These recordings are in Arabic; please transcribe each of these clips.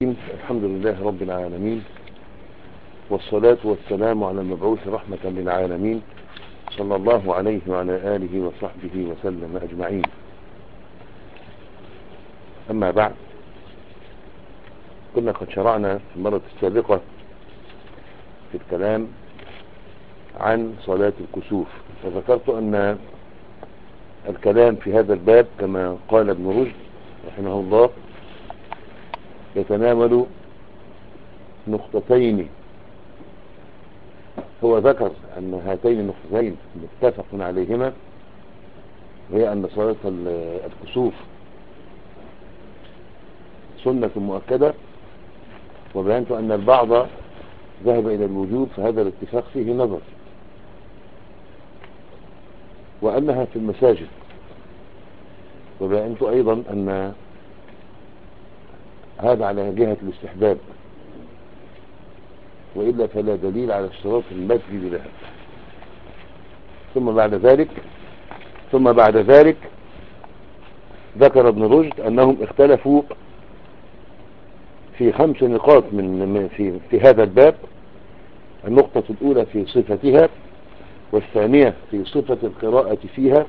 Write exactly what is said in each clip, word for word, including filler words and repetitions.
الحمد لله رب العالمين، والصلاة والسلام على المبعوث رحمة للعالمين صلى الله عليه وعلى آله وصحبه وسلم أجمعين. أما بعد، كنا قد شرعنا في المرة السابقة في الكلام عن صلاة الكسوف، وذكرت أن الكلام في هذا الباب كما قال ابن رشد رحمه الله يتناول نقطتين. هو ذكر أن هاتين النقطتين متفق عليهما، وهي أن صلاة الكسوف سنة مؤكدة، وبينت أن البعض ذهب إلى الوجوب، فهذا الاتفاق فيه نظر، وأنها في المساجد. وبينت أيضا أن هذا على جهة الاستحباب، وإلا فلا دليل على اشتراط المسجد لها. ثم بعد ذلك ثم بعد ذلك ذكر ابن رشد أنهم اختلفوا في خمس نقاط من في في هذا الباب. النقطة الأولى في صفتها، والثانية في صفة القراءة فيها،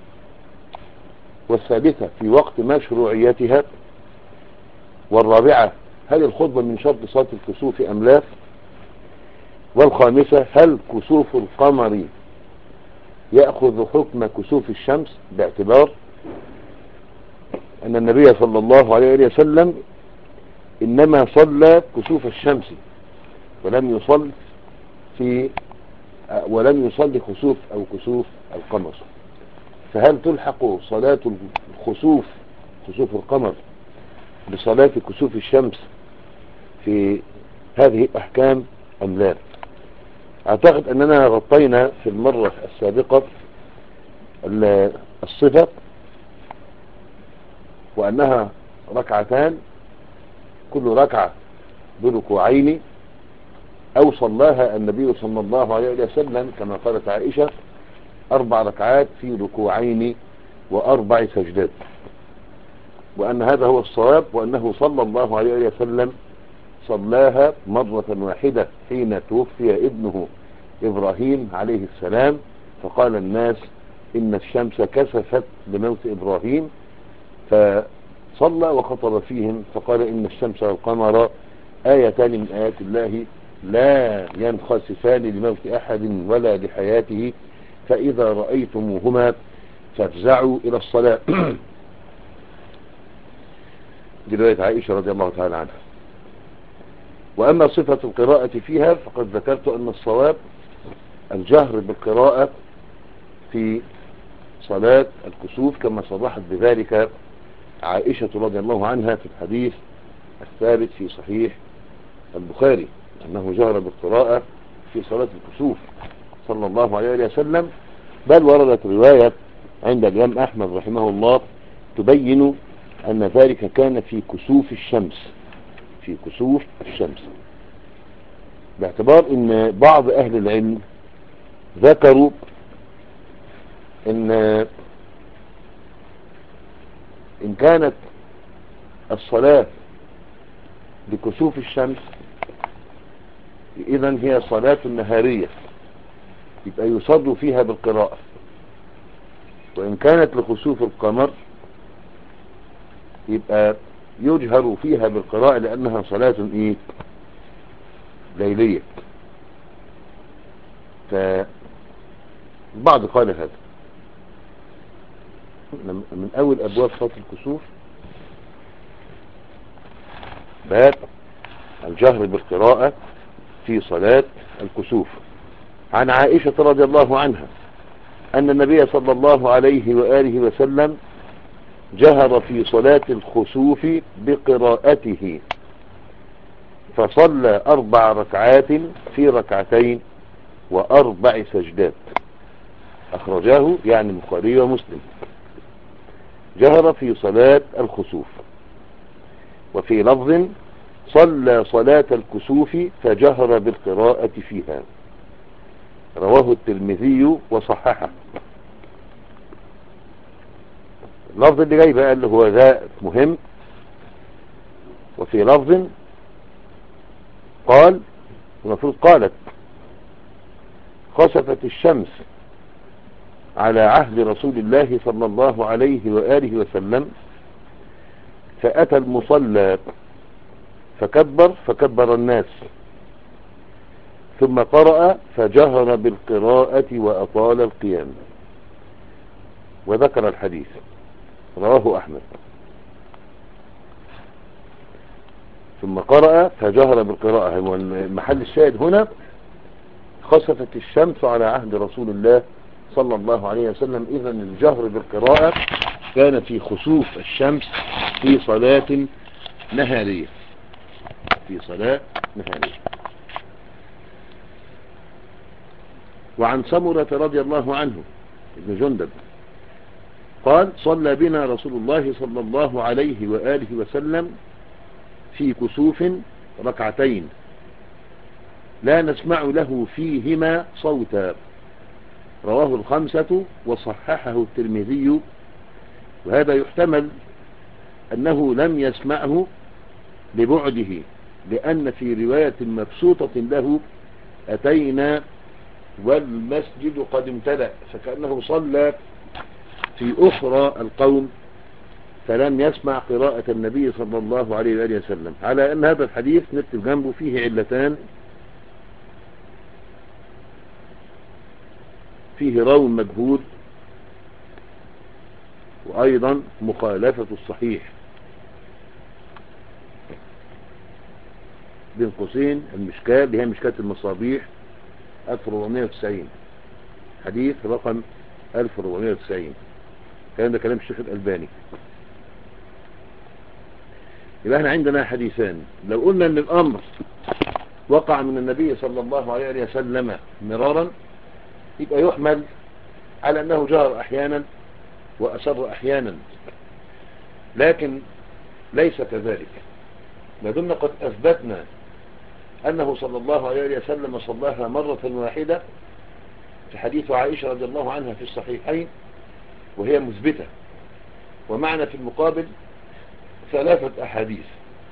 والثالثة في وقت مشروعيتها، والرابعة هل الخطبة من شرط صلاة الكسوف أم لا، والخامسة هل كسوف القمر يأخذ حكم كسوف الشمس، باعتبار أن النبي صلى الله عليه وسلم إنما صلى كسوف الشمس ولم يصل في ولم يصلي خسوف أو كسوف القمر. فهل تلحق صلاة الخسوف كسوف القمر بصلاة كسوف الشمس في هذه الأحكام أم لا؟ أعتقد أننا غطينا في المرة السابقة الصفة، وأنها ركعتان كل ركعة بركوعين، أو صلاها النبي صلى الله عليه وسلم كما قالت عائشة أربع ركعات في ركوعين وأربع سجدات، وأن هذا هو الصواب، وأنه صلى الله عليه وسلم صلاها مرة واحدة حين توفي ابنه إبراهيم عليه السلام، فقال الناس إن الشمس كسفت لموت إبراهيم، فصلى وخطب فيهم فقال إن الشمس والقمر آيتان من آيات الله لا ينخسفان لموت أحد ولا لحياته، فإذا رأيتموهما فافزعوا إلى الصلاة. دي رواية عائشة رضي الله تعالى عنها. وأما صفة القراءة فيها فقد ذكرت أن الصواب الجهر بالقراءة في صلاة الكسوف، كما صرحت بذلك عائشة رضي الله عنها في الحديث الثابت في صحيح البخاري، أنه جهر بالقراءة في صلاة الكسوف صلى الله عليه وسلم. بل وردت رواية عند الإمام أحمد رحمه الله تبين أن ذلك كان في كسوف الشمس في كسوف الشمس باعتبار أن بعض أهل العلم ذكروا أن إن كانت الصلاة بكسوف الشمس إذن هي صلاة نهارية، يبقى يصد فيها بالقراءة، وإن كانت لخسوف القمر يبقى يجهر فيها بالقراءة لأنها صلاة إيه؟ ليلية. فالبعض قال هذا من أول أبواب صلاة الكسوف باب الجهر بالقراءة في صلاة الكسوف. عن عائشة رضي الله عنها أن النبي صلى الله عليه وآله وسلم جهر في صلاة الخسوف بقراءته، فصلى أربع ركعات في ركعتين وأربع سجدات. أخرجاه يعني البخاري ومسلم. جهر في صلاة الخسوف. وفي لفظ صلى صلاة الكسوف فجهر بالقراءة فيها، رواه الترمذي وصححه. اللفظ اللي جاي بقى اللي هو ذا مهم، وفي لفظ قال، المفروض قالت: خسفت الشمس على عهد رسول الله صلى الله عليه وآله وسلم، فأتى المصلى فكبر فكبر الناس، ثم قرأ فجهر بالقراءة وأطال القيام. وذكر الحديث، رواه أحمد. ثم قرأ فجهر بالقراءة، المحل الشاهد هنا خسفت الشمس على عهد رسول الله صلى الله عليه وسلم. إذن الجهر بالقراءة كان في خسوف الشمس في صلاة نهارية، في صلاة نهارية. وعن سمرة رضي الله عنه ابن جندب قال: صلى بنا رسول الله صلى الله عليه وآله وسلم في كسوف ركعتين لا نسمع له فيهما صوتا، رواه الخمسة وصححه الترمذي. وهذا يحتمل أنه لم يسمعه لبعده، لأن في رواية مبسوطة له: أتينا والمسجد قد امتلأ، فكأنه صلى في أخرى القوم فلم يسمع قراءة النبي صلى الله عليه وآله وسلم. على أن هذا الحديث نكتب جنبه فيه علتان: فيه راو مجهول، وأيضا مخالفة الصحيح. بين قوسين المشكاة اللي هي مشكاة المصابيح ألف وأربعمائة وتسعين، حديث رقم ألف وأربعمائة وتسعين. كلام ده كلام الشيخ الألباني. يبقى احنا عندنا حديثان. لو قلنا ان الامر وقع من النبي صلى الله عليه وسلم مرارا، يبقى يحمل على انه جهر احيانا واسر احيانا، لكن ليس كذلك. لدينا قد اثبتنا انه صلى الله عليه وسلم صلاها مرة واحدة في حديث عائشة رضي الله عنها في الصحيحين، وهي مثبتة. ومعنا في المقابل ثلاثة أحاديث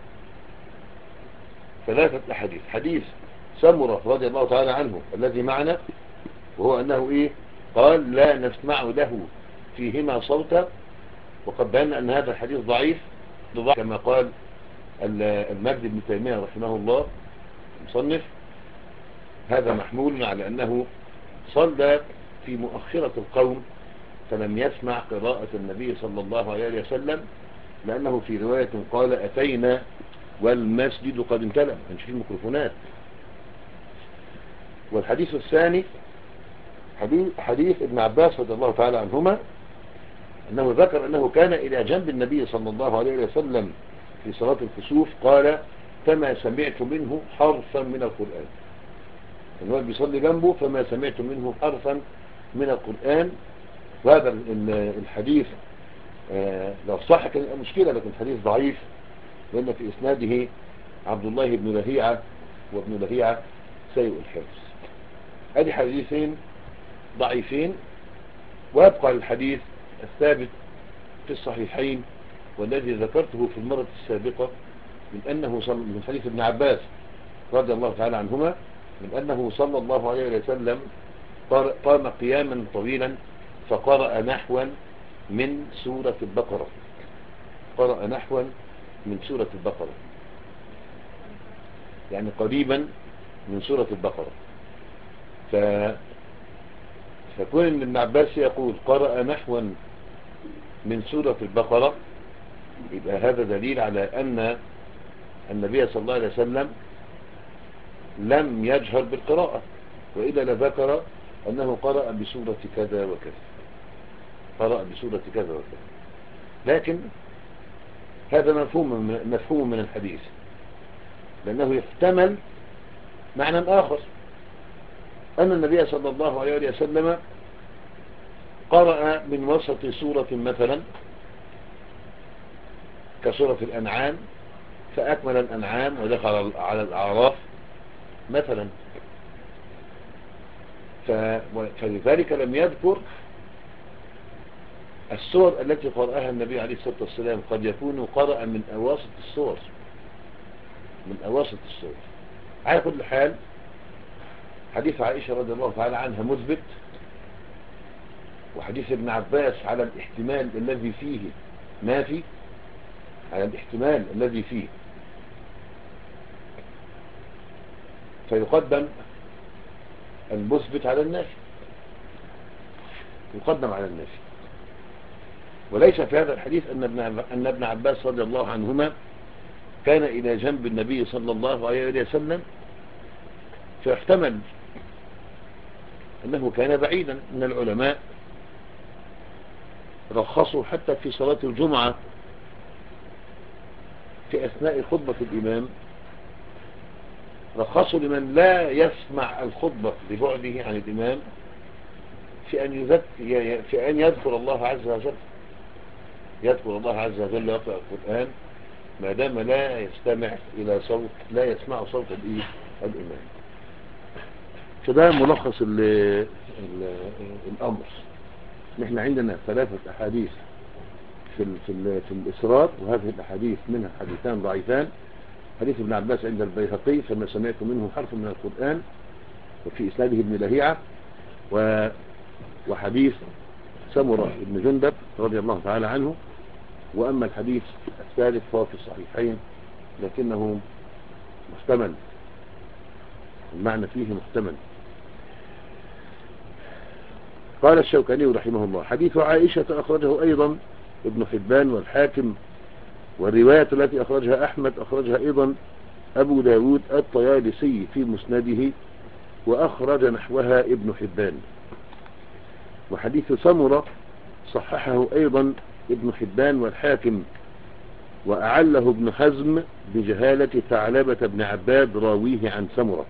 ثلاثة أحاديث حديث سمرة رضي الله تعالى عنه الذي معنا، وهو أنه إيه؟ قال: لا نسمع له فيهما صوتا. وقد بينا أن هذا الحديث ضعيف كما قال المجد بن تيمية رحمه الله المصنف. هذا محمول على أنه صلى في مؤخرة القوم فلم يسمع قراءة النبي صلى الله عليه وسلم، لأنه في رواية قال: أتينا والمسجد قد امتلأ، مش فيه ميكروفونات. والحديث الثاني حديث, حديث ابن عباس رضي الله تعالى عنهما، أنه ذكر أنه كان إلى جنب النبي صلى الله عليه وسلم في صلاة الكسوف، قال: فما سمعت منه حرفا من القرآن. النبي بيصلي جنبه فما سمعت منه حرفا من القرآن. وهذا الحديث آه لو صح كان يبقى مشكلة، لكن الحديث ضعيف، لأن في إسناده عبد الله بن لهيعة، وابن لهيعة سيء الحفظ. هذه حديثين ضعيفين. ويبقى الحديث الثابت في الصحيحين والذي ذكرته في المرة السابقة، من أنه صل... من حديث ابن عباس رضي الله تعالى عنهما، من أنه صلى الله عليه وسلم قام قياما طويلا فقرأ نحوا من سورة البقرة قرأ نحوا من سورة البقرة يعني قريبا من سورة البقرة. ف... فكون ان ابن عباس يقول قرأ نحوا من سورة البقرة، يبقى هذا دليل على أن النبي صلى الله عليه وسلم لم يجهر بالقراءة، وإذا لذكر أنه قرأ بسورة كذا وكذا قرأ بسورة كذا وكذا. لكن هذا مفهوم مفهوم من الحديث، لأنه يحتمل معنى آخر، أن النبي صلى الله عليه وسلم قرأ من وسط سورة مثلا كسورة الأنعام فأكمل الأنعام ودخل على الأعراف مثلا، فلذلك لم يذكر السور التي قرأها النبي عليه الصلاة والسلام. قد يكون قرأ من أواسط السور من أواسط السور على كل حال حديث عائشة رضي الله تعالى عنها مثبت، وحديث ابن عباس على الاحتمال الذي فيه نافي، على الاحتمال الذي فيه، فيقدم المثبت على النافي، يقدم على النافي. وليس في هذا الحديث أن ابن أن ابن عباس رضي الله عنهما كان إلى جنب النبي صلى الله عليه وسلم، فيحتمل أنه كان بعيدا. من العلماء رخصوا حتى في صلاة الجمعة في أثناء خطبة الإمام، رخصوا لمن لا يسمع الخطبة لبعده عن الإمام في أن يذكر في أن يذكر الله عز وجل، يذكر الله عز وجل ويقرأ القرآن ما دام لا يستمع إلى صوت، لا يسمع صوت الإمام. فده ملخص ال ال الأمر. نحن عندنا ثلاثة أحاديث في ال في, ال في الإسراء، وهذه الأحاديث منها حديثان ضعيفان. حديث ابن عباس عند البيهقي فما سمعت منه حرف من القرآن، وفي إسناده ابن لهيعة، و وحديث سمرة بن جندب رضي الله تعالى عنه. وأما الحديث الثالث فهو في الصحيحين لكنه محتمل، المعنى فيه محتمل. قال الشوكاني رحمه الله: حديث عائشة أخرجه أيضا ابن حبان والحاكم، والرواية التي أخرجها أحمد أخرجها أيضا أبو داود الطيالسي في مسنده، وأخرج نحوها ابن حبان. وحديث سمرة صححه أيضا ابن حبان والحاكم، وأعله ابن حزم بجهالة ثعلبة بن عباد راويه عن سمرة.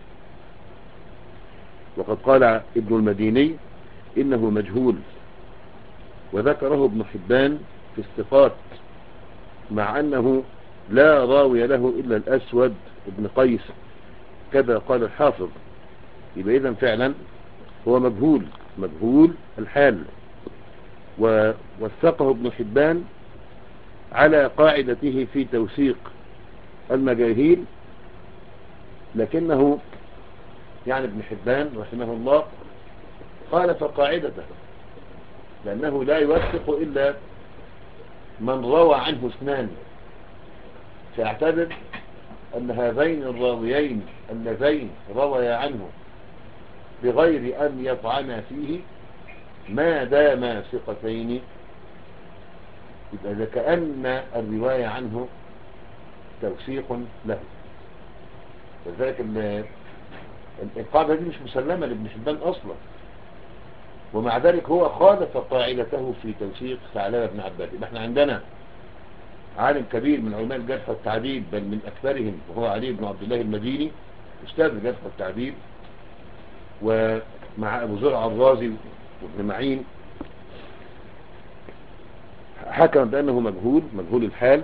وقد قال ابن المديني إنه مجهول، وذكره ابن حبان في الثقات، مع أنه لا راوي له إلا الأسود ابن قيس، كذا قال الحافظ. يبقى إذن فعلا هو مجهول، مجهول الحال. ووثقه ابن حبان على قاعدته في توثيق المجاهيل، لكنه يعني ابن حبان رحمه الله خالف قاعدته، لأنه لا يوثق إلا من روى عنه اثنان، فاعتبر أن هذين الراويين اللذين روي عنه بغير أن يطعن فيه ما داما ثقتين، يبقى كأن الرواية عنه توثيق له. لذلك القاعدة دي مش مسلمة لابن حبان أصلا، ومع ذلك هو خالف قاعدته في توثيق ثعلبة بن عباد. احنا عندنا عالم كبير من علماء الجرح والتعديل، بل من أكثرهم، وهو علي بن عبد الله المديني أستاذ الجرح والتعديل، ومع أبو زرع الرازي وابن معين، حكم بأنه مجهول، مجهول الحال.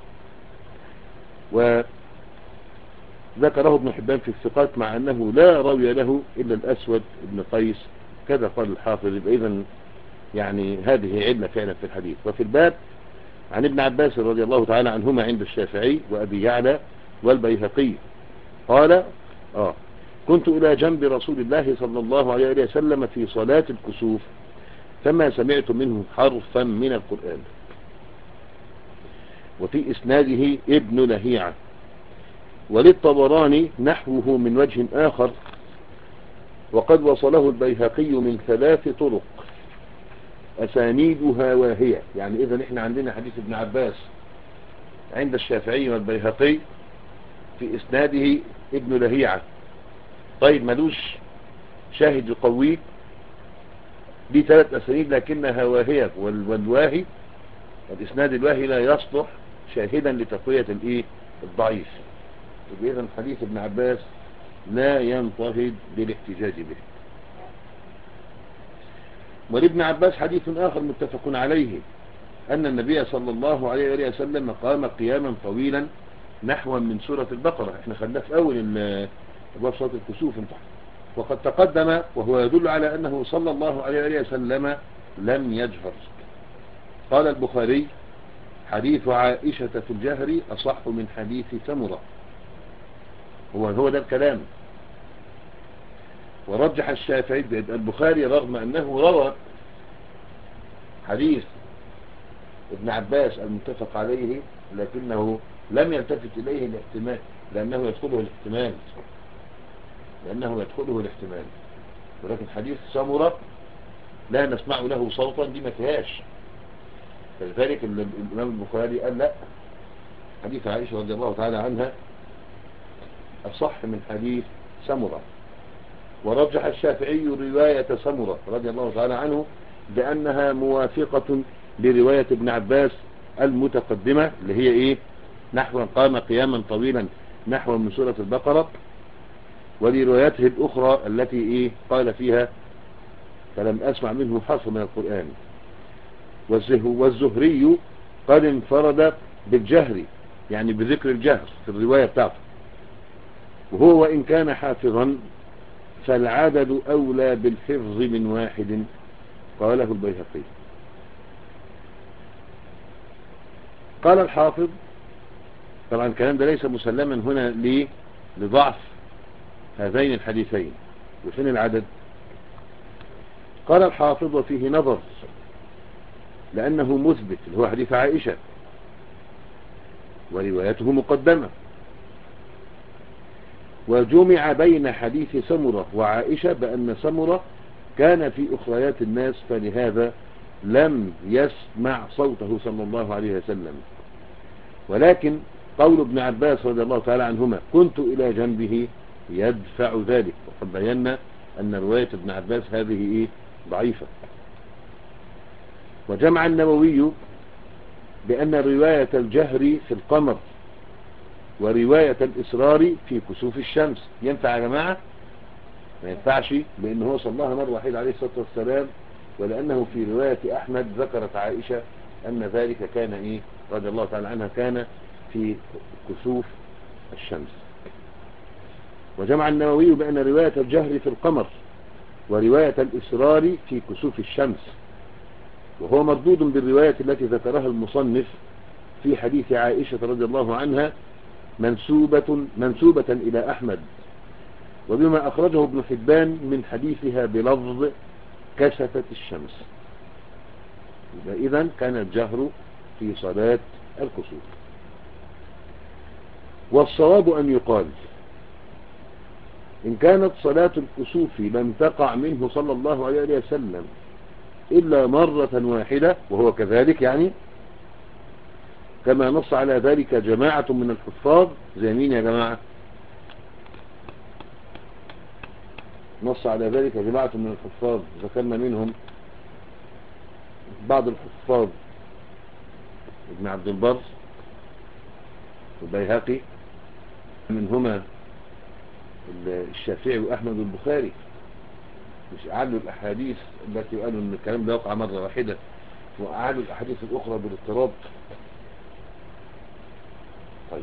وذكره ابن حبان في الثقات مع أنه لا راوي له إلا الأسود ابن قيس، كذا قال الحافظ. إذن يعني هذه علة فعلا في الحديث. وفي الباب عن ابن عباس رضي الله تعالى عنهما عند الشافعي وأبي يعلى والبيهقي قال: آه كنت إلى جنب رسول الله صلى الله عليه وسلم في صلاة الكسوف، فما سمعت منه حرفا من القرآن. وفي إسناده ابن لهيعة. وللطبراني نحوه من وجه آخر، وقد وصله البيهقي من ثلاث طرق أسانيدها واهية. يعني إذا إحنا عندنا حديث ابن عباس عند الشافعي والبيهقي في إسناده ابن لهيعة، طيب ملوش شاهد يقويه، دي ثلاث أسانيد لكنها واهية، والواهي الإسناد الواهي لا يصلح شاهدا لتقوية الإيه الضعيف. إذن حديث ابن عباس لا ينتهض بالاحتجاج به. ولابن عباس حديث آخر متفق عليه أن النبي صلى الله عليه وسلم قام قياما طويلا نحو من سورة البقرة. احنا خلنا في أول أبواب صلاة الكسوف انت. وقد تقدم وهو يدل على أنه صلى الله عليه وسلم لم يجهر. قال البخاري: حديث عائشة في الجهر أصح من حديث سمرة. هو هو ده الكلام. ورجح الشافعي البخاري رغم أنه روى حديث ابن عباس المتفق عليه، لكنه لم يلتفت إليه الاحتمال، لأنه يدخله الاحتمال لأنه يدخله الاحتمال ولكن حديث سمرة لا نسمع له صوتا دي ما فيهاش. فلذلك الإمام البخاري قال لا، حديث عائشة رضي الله تعالى عنها أصح من حديث سمرة. ورجح الشافعي رواية سمرة رضي الله تعالى عنه بأنها موافقة لرواية ابن عباس المتقدمة اللي هي إيه؟ نحو قام قياما طويلا نحو من سورة البقرة، ولرواياته الأخرى التي إيه قال فيها فلم أسمع منه حرف من القرآن. والزهري قد انفرد بالجهر، يعني بذكر الجهر في الرواية بتاعته، وهو وإن كان حافظا فالعدد أولى بالحفظ من واحد، قاله البيهقي. قال الحافظ، طبعا الكلام ده ليس مسلما هنا ليه؟ لضعف هذين الحديثين. وفين العدد؟ قال الحافظ وفيه نظر، لأنه مثبت اللي هو حديث عائشة وروايته مقدمة، وجمع بين حديث سمرة وعائشة بأن سمرة كان في أخريات الناس، فلهذا لم يسمع صوته صلى الله عليه وسلم. ولكن قول ابن عباس رضي الله تعالى عنهما كنت إلى جنبه يدفع ذلك، وقد بينا أن رواية ابن عباس هذه إيه؟ ضعيفة. وجمع النووي بأن رواية الجهر في القمر ورواية الإصرار في كسوف الشمس ينفع يا جماعة؟ ما ينفعش، لأنه صلى الله مرة واحدة عليه الصلاة والسلام، ولأنه في رواية أحمد ذكرت عائشة أن ذلك كان إيه رضي الله تعالى عنها كان في كسوف الشمس. وجمع النووي بأن رواية الجهر في القمر ورواية الإصرار في كسوف الشمس، وهو مردود بالرواية التي ذكرها المصنف في حديث عائشة رضي الله عنها منسوبة, منسوبة إلى أحمد، وبما أخرجه ابن حبان من حديثها بلفظ كسفت الشمس. إذن كان الجهر في صلاة الكسوف. والصواب أن يقال إن كانت صلاة الكسوف لم تقع منه صلى الله عليه وسلم إلا مرة واحدة، وهو كذلك يعني كما نص على ذلك جماعة من الحفاظ. زي مين يا جماعة؟ نص على ذلك جماعة من الحفاظ، ذكرنا منهم بعض الحفاظ ابن عبد البر والبيهقي، منهما الشافعي وأحمد والبخاري، مش أعلوا الأحاديث التي قالوا أن الكلام ده وقع مرة واحدة، وأعلوا الأحاديث الأخرى بالاضطراب. طيب،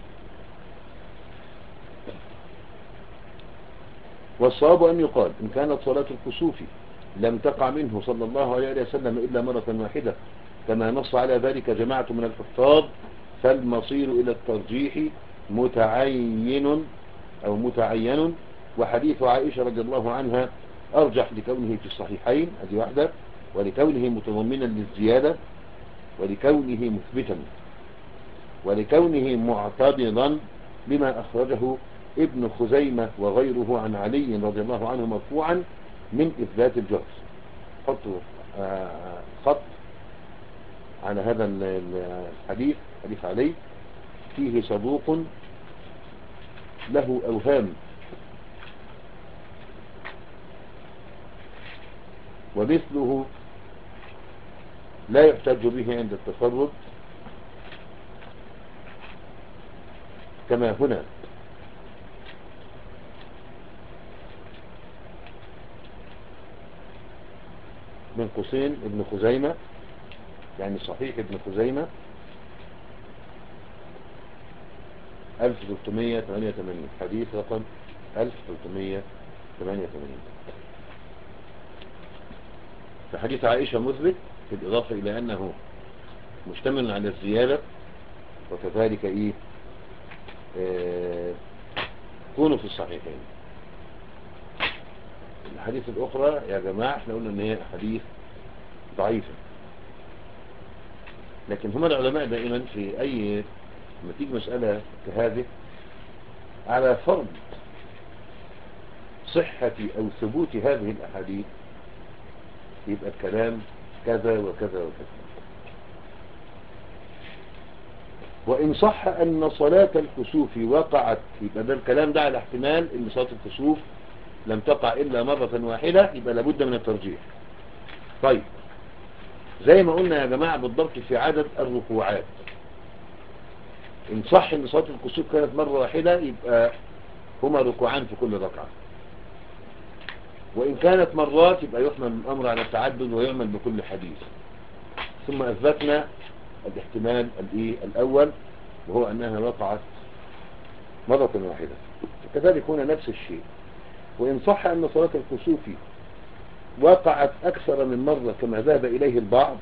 والصواب أن يقال إن كانت صلاة الكسوف لم تقع منه صلى الله عليه وسلم إلا مرة واحدة كما نص على ذلك جماعة من الحفاظ، فالمصير إلى الترجيح متعين أو متعين. وحديث عائشة رضي الله عنها أرجح لكونه في الصحيحين، هذه واحدة، ولكونه متضمنا للزيادة، ولكونه مثبتا، ولكونه معتبرا بما أخرجه ابن خزيمة وغيره عن علي رضي الله عنه مرفوعا من إثبات الجهر. حطوا آه خط على هذا الحديث، حديث علي فيه صدوق له أوهام، ومثله لا يحتج به عند التفرد كما هنا. من قوسين ابن خزيمة، يعني صحيح ابن خزيمة ألف وثلاثمائة وثمانية وثمانين، حديث رقم ألف وثلاثمائة وثمانية وثمانين. فحديث عائشة مثبت، بالإضافة إلى أنه مشتمل على الزيادة، وكذلك إيه آه تكون في الصحيحين. الحديث الأخرى يا جماعة احنا قلنا ان هي حديث ضعيفة، لكن هم العلماء دائما في أي لما تيجي مسألة كهذه على فرض صحة أو ثبوت هذه الأحاديث يبقى الكلام كذا وكذا وكذا. وإن صح أن صلاة الكسوف وقعت، يبقى ده الكلام ده على احتمال أن صلاة الكسوف لم تقع إلا مرة واحدة، يبقى لابد من الترجيح. طيب زي ما قلنا يا جماعة بالضبط في عدد الركوعات، إن صح أن صلاة الكسوف كانت مرة واحدة يبقى هما ركوعان في كل ركعة، وإن كانت مرات يبقى يحمل الأمر على التعدد ويعمل بكل حديث. ثم أثبتنا الاحتمال الأول وهو أنها وقعت مرة واحدة، وكذلك هنا نفس الشيء. وإن صح أن صلاة الكسوف وقعت أكثر من مرة كما ذهب إليه البعض،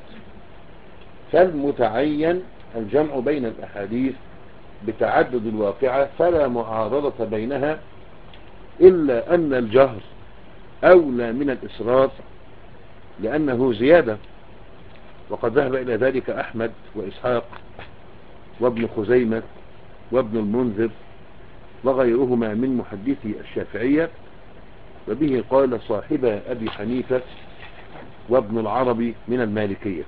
فالمتعين الجمع بين الأحاديث بتعدد الواقعة، فلا معارضة بينها، إلا أن الجهر أولى من الإسراف لأنه زيادة، وقد ذهب إلى ذلك أحمد وإسحاق وابن خزيمة وابن المنذر وغيرهما من محدثي الشافعية، وبه قال صاحب أبي حنيفة وابن العربي من المالكية.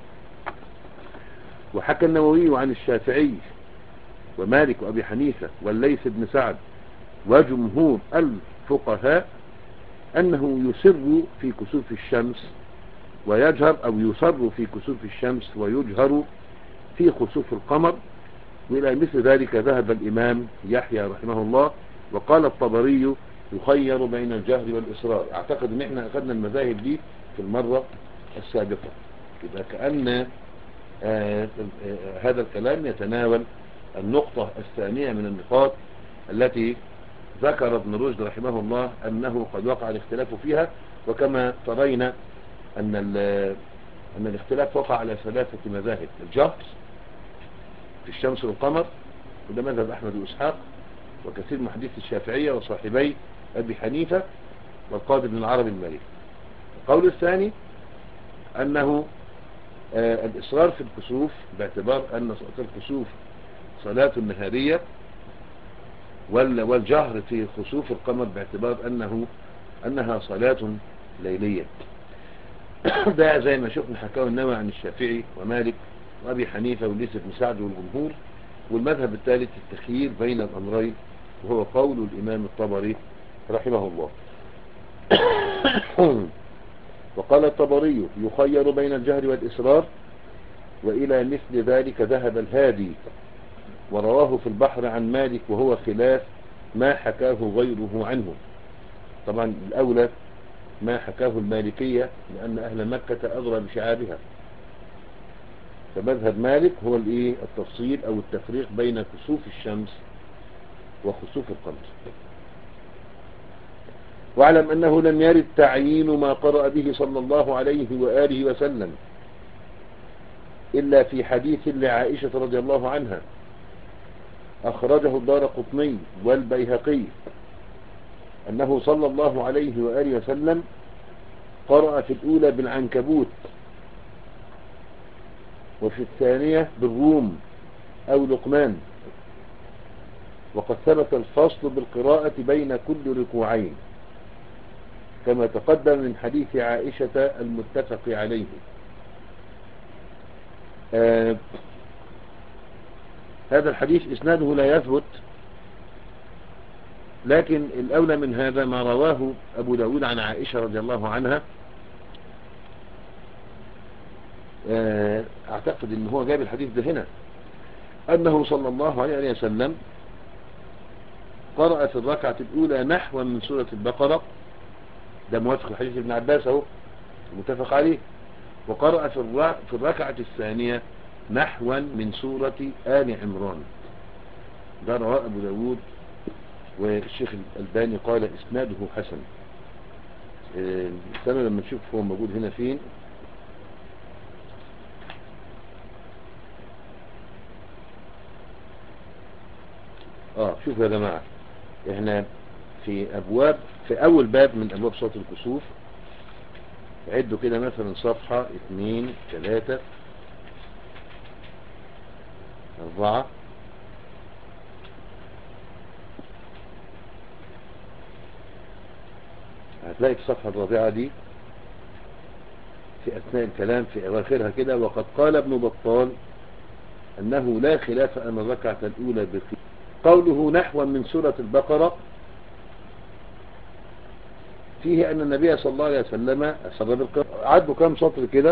وحكى النووي عن الشافعي ومالك وأبي حنيفة والليث بن سعد وجمهور الفقهاء أنه يسر في كسوف الشمس ويجهر، أو يسر في كسوف الشمس ويجهر في خسوف القمر. وإلى مثل ذلك ذهب الإمام يحيى رحمه الله. وقال الطبري يخير بين الجهر والإصرار. أعتقد أن احنا أخذنا المذاهب دي في المرة السابقة. إذا كأن آه آه هذا الكلام يتناول النقطة الثانية من النقاط التي ذكر ابن رشد رحمه الله أنه قد وقع الاختلاف فيها. وكما ترين أن, أن الاختلاف وقع على ثلاثة مذاهب: الجهر في الشمس والقمر، وده مذهب أحمد وإسحاق وكثير من محدثي الشافعية وصاحبي أبي حنيفة والقاضي بن العربي المالكي. القول الثاني أنه آه الإصرار في الكسوف، باعتبار أن صلاة الكسوف صلاة نهارية، والجهر في خسوف القمر باعتبار أنه أنها صلاة ليلية. ده زي ما شفنا حكاوى النووي عن الشافعي ومالك وأبي حنيفة والليث بن سعد والجمهور. والمذهب الثالث التخيير بين الأمرين، وهو قول الإمام الطبري رحمه الله. وقال الطبري يخير بين الجهر والإصرار، وإلى مثل ذلك ذهب الهادي ورواه في البحر عن مالك، وهو خلاف ما حكاه غيره عنه. طبعا الأولى ما حكاه المالكية، لأن أهل مكة أدرى بشعابها. فمذهب مالك هو الإيه التفصيل أو التفريق بين كسوف الشمس وخسوف القمر. واعلم أنه لم يرد تعيين ما قرأ به صلى الله عليه وآله وسلم إلا في حديث لعائشة رضي الله عنها أخرجه الدارقطني والبيهقي، أنه صلى الله عليه وآله وسلم قرأ في الأولى بالعنكبوت، وفي الثانية بالروم أو لقمان. وقد ثبت الفصل بالقراءة بين كل ركوعين كما تقدم من حديث عائشة المتفق عليه. آه هذا الحديث إسناده لا يثبت، لكن الأولى من هذا ما رواه أبو داود عن عائشة رضي الله عنها. آه أعتقد أنه هو جاب الحديث ده هنا، أنه صلى الله عليه وسلم قرأ في الركعة الأولى نحو من سورة البقرة، ده موافق الحديث ابن عباس اهو متفق عليه. وقرأ في الركعة الثانية نحوا من سورة آل عمران، ده رواه أبو داود، والشيخ الألباني قال إسناده حسن. استنى لما نشوف هو موجود هنا فين. اه شوفوا يا جماعة، احنا في ابواب، في اول باب من ابواب صلاة الكسوف، عدوا كده مثلا صفحة اثنين ثلاثة اربعة هتلاقي في الصفحة الرابعة دي في اثناء الكلام في اواخرها كده: وقد قال ابن بطال انه لا خلاف ان الركعة الاولى بقيام. قوله نحو من سورة البقرة فيه ان النبي صلى الله عليه وسلم سر بالقراءة. عدوا كام سطر كده.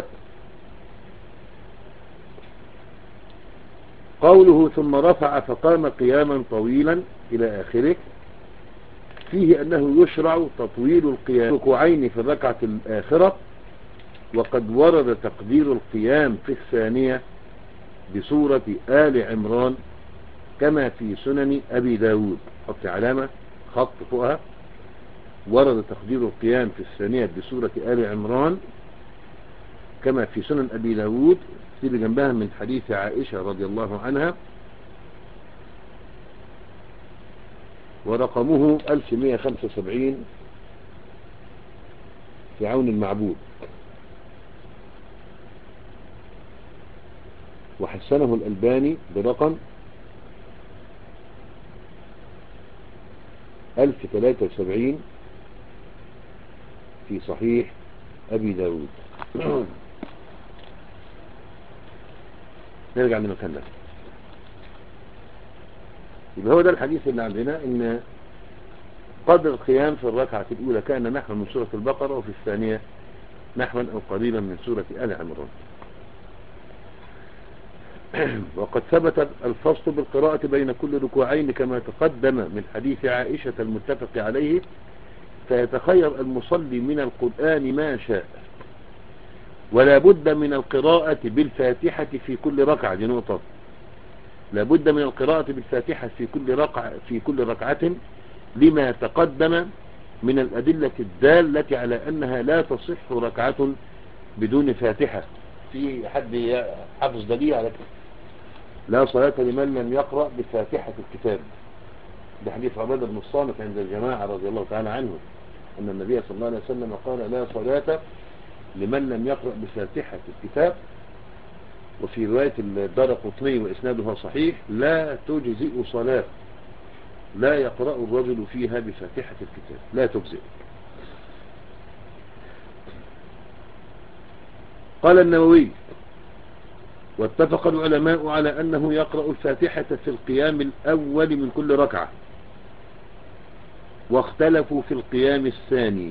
قوله ثم رفع فقام قياما طويلا الى اخره فيه انه يشرع تطويل القيام ركوعين في الركعة الاخرة، وقد ورد تقدير القيام في الثانية بسورة آل عمران كما في سنن أبي داود. حط علامة خط فوقها: ورد تقدير القيام في الثانية بسورة آل عمران كما في سنن أبي داود. تيجي جنبها من حديث عائشة رضي الله عنها ورقمه ألف ومئة وخمسة وسبعين في عون المعبود، وحسنه الألباني برقم ألف وثلاثة وسبعين في صحيح أبي داود. نرجع لمكاننا. يبقى هو ده الحديث اللي عندنا، ان قدر القيام في الركعة الأولى كان نحو من سورة البقرة، وفي الثانية نحوا أو قريبا من سورة آل عمران. وقد ثبت الفصل بالقراءة بين كل ركوعين كما تقدم من حديث عائشة المتفق عليه، فيتخير المصلي من القرآن ما شاء، ولا بد من القراءة بالفاتحة في كل ركعة. دي نقطة: لا بد من القراءة بالفاتحة في كل ركعة في كل ركعة لما تقدم من الأدلة الدالة على أنها لا تصح ركعة بدون فاتحة. في حد حافظ دليل على كده؟ لا صلاة لمن لم يقرأ بفاتحة الكتاب. ده حديث عبادة بن الصامت عند الجماعة رضي الله تعالى عنه، أن النبي صلى الله عليه وسلم قال: لا صلاة لمن لم يقرأ بفاتحة الكتاب. وفي رواية الدارقطني وإسنادها صحيح: لا تجزئ صلاة لا يقرأ الرجل فيها بفاتحة الكتاب، لا تجزئ. قال النووي: واتفق العلماء على أنه يقرأ الفاتحة في القيام الأول من كل ركعة، واختلفوا في القيام الثاني.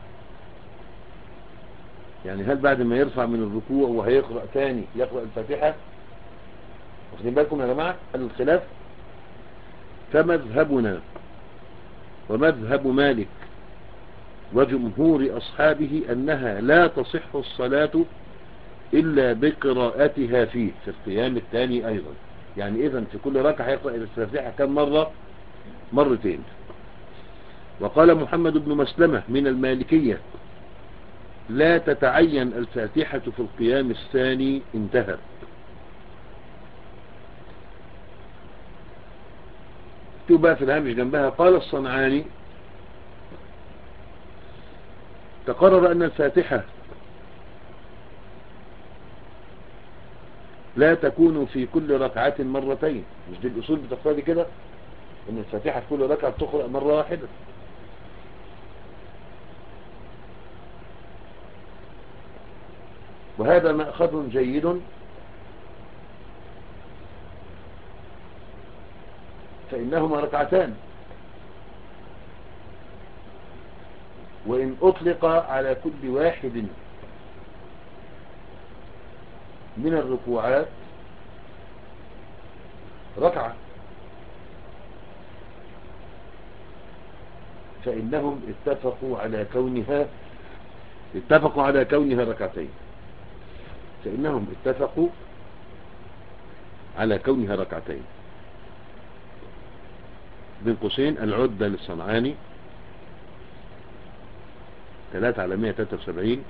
يعني هل بعد ما يرفع من الركوع وهيقرأ ثاني يقرأ الفاتحة؟ واخدين بالكم يا جماعة الخلاف؟ فمذهبنا ومذهب مالك وجمهور أصحابه أنها لا تصح الصلاة إلا بقراءتها فيه في القيام الثاني أيضا. يعني إذن في كل ركعة يقرأ الفاتحة كم مرة؟ مرتين. وقال محمد بن مسلمة من المالكية: لا تتعين الفاتحة في القيام الثاني. انتهى. تبقى في الهامش جنبها: قال الصنعاني: تقرر أن الفاتحة لا تكون في كل ركعة مرتين. مش دي الأصول بتقتضي كده؟ أن الفاتحة في كل ركعة تقرأ مرة واحدة. وهذا مأخذ جيد، فإنهما ركعتان، وإن أطلق على كل واحد من الركوعات ركعة فإنهم اتفقوا على كونها اتفقوا على كونها ركعتين فإنهم اتفقوا على كونها ركعتين. بين قوسين العدة للصنعاني ثلاثة على مئة وثلاثة وسبعين،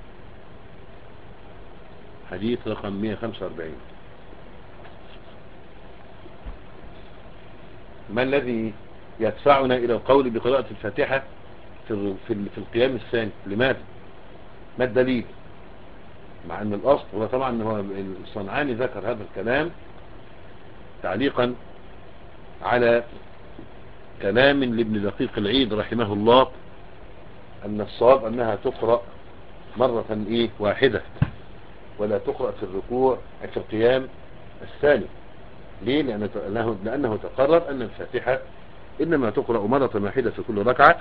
حديث رقم مئة وخمسة وأربعين. ما الذي يدفعنا إلى القول بقراءة الفاتحة في في في القيام الثاني. لماذا؟ ما الدليل؟ مع أن الأصل هو طبعا هو الصنعاني ذكر هذا الكلام تعليقا على كلام لابن دقيق العيد رحمه الله، أن الصواب أنها تقرأ مرة إيه واحدة ولا تقرأ في الركوع في القيام الثاني. ليه؟ لأنه, لأنه تقرر أن الفاتحة إنما تقرأ مرة واحدة في كل ركعة،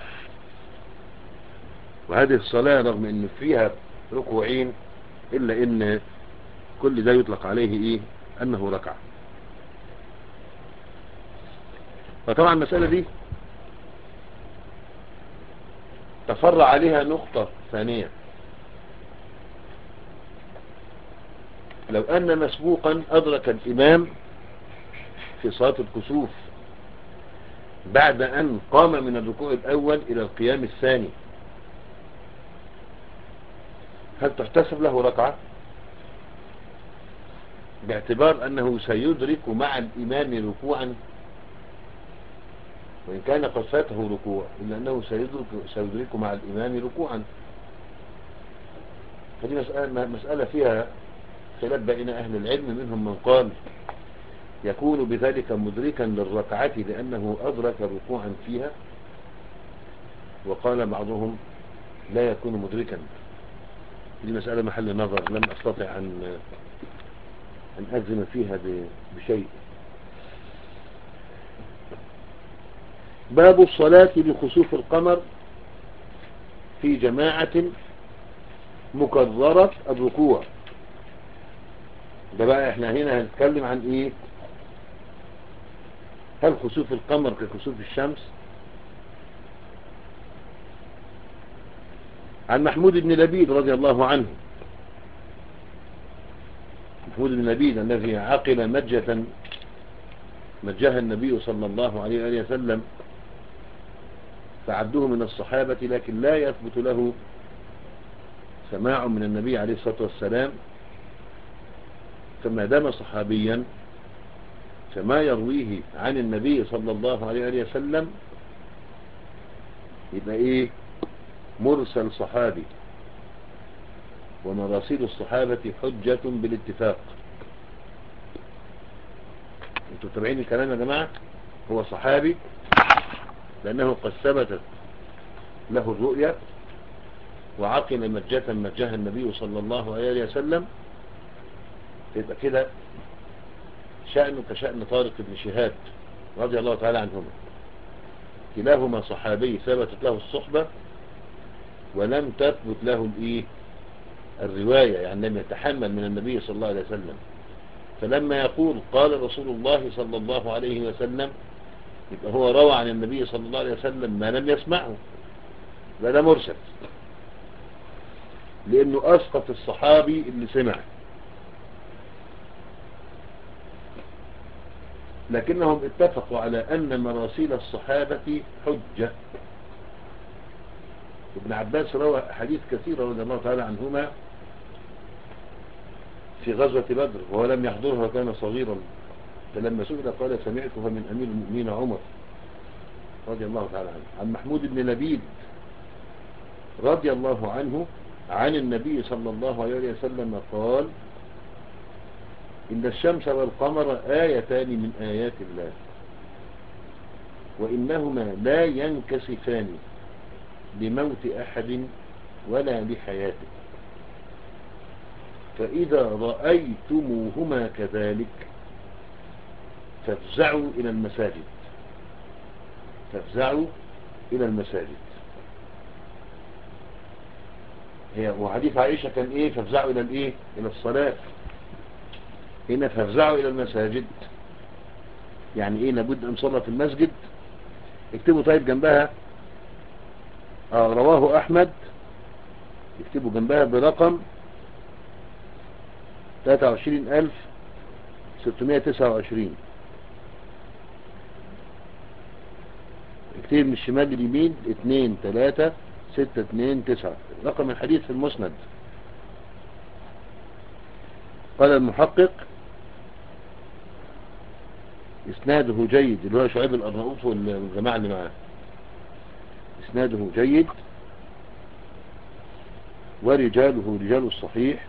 وهذه الصلاة رغم أن فيها ركوعين إلا أن كل ده يطلق عليه إيه أنه ركعة. فطبعا المسألة دي تفرع عليها نقطة ثانية. لو أن مسبوقا أدرك الإمام في صلاة الكسوف بعد أن قام من الركوع الأول إلى القيام الثاني، هل تحتسب له ركعة؟ باعتبار أنه سيدرك مع الإمام ركوعا، وإن كان قد فاته ركوع إلا أنه سيدرك, سيدرك مع الإمام ركوعا. هذه مسألة, مسألة فيها خلاف بين أهل العلم، منهم من قال يكون بذلك مدركا للركعة لأنه أدرك ركوعا فيها، وقال بعضهم لا يكون مدركا. دي مسألة محل نظر لم أستطع أن أن أجزم فيها بشيء. باب الصلاة لخسوف القمر في جماعة مكررة الركوع. ده بقى احنا هنا هنتكلم عن ايه؟ هل خسوف القمر كخسوف الشمس؟ عن محمود بن لبيد رضي الله عنه، محمود بن لبيد الذي عقل مجة مجها النبي صلى الله عليه وآله وسلم فعدوه من الصحابة، لكن لا يثبت له سماع من النبي عليه الصلاة والسلام، فما دام صحابيا فما يرويه عن النبي صلى الله عليه وآله وسلم يبقى ايه؟ مرسل صحابي، ومراسيل الصحابة حجة بالاتفاق. انتوا تابعين الكلام يا جماعة؟ هو صحابي لأنه قد ثبتت له الرؤية وعقل مجة مجها النبي صلى الله عليه وسلم، يبقى كده شأنه كشأن طارق بن شهاب رضي الله تعالى عنهما، كلاهما صحابي ثبتت له الصحبة ولم تثبت له الايه الرواية، يعني لم يتحمل من النبي صلى الله عليه وسلم. فلما يقول قال رسول الله صلى الله عليه وسلم يبقى هو روى عن النبي صلى الله عليه وسلم ما لم يسمعه، لا ده مرسل، لأنه أسقط الصحابي اللي سمع. لكنهم اتفقوا على أن مراسيل الصحابة حجة. ابن عباس روى حديث كثير رضي الله تعالى عنهما في غزوة بدر وهو لم يحضرها وكان صغيرا، فلما سئل قال سمعتها من أمير المؤمنين عمر رضي الله تعالى عنه. عن محمود بن لبيد رضي الله عنه عن النبي صلى الله عليه وسلم قال إن الشمس والقمر آيتان من آيات الله وإنهما لا ينكسفان لموت أحد ولا لحياته، فإذا رأيتموهما كذلك فافزعوا إلى المساجد فافزعوا إلى المساجد. هي وحديث عائشة كان إيه؟ فافزعوا إلى الإيه؟ إلى الصلاة. هنا فافزعوا إلى المساجد يعني إيه؟ لابد أن صلى في المسجد. اكتبوا طيب جنبها آه رواه أحمد، اكتبوا جنبها برقم ثلاثة وعشرين ألف ستمائة وتسعة وعشرين. اكتب من الشمال لليمين اتنين تلاتة ستة اتنين تسعة، رقم الحديث في المسند. قال المحقق إسناده جيد، اللي هو شعيب الأرناؤوط والجماعة اللي معاه، إسناده جيد ورجاله رجال الصحيح،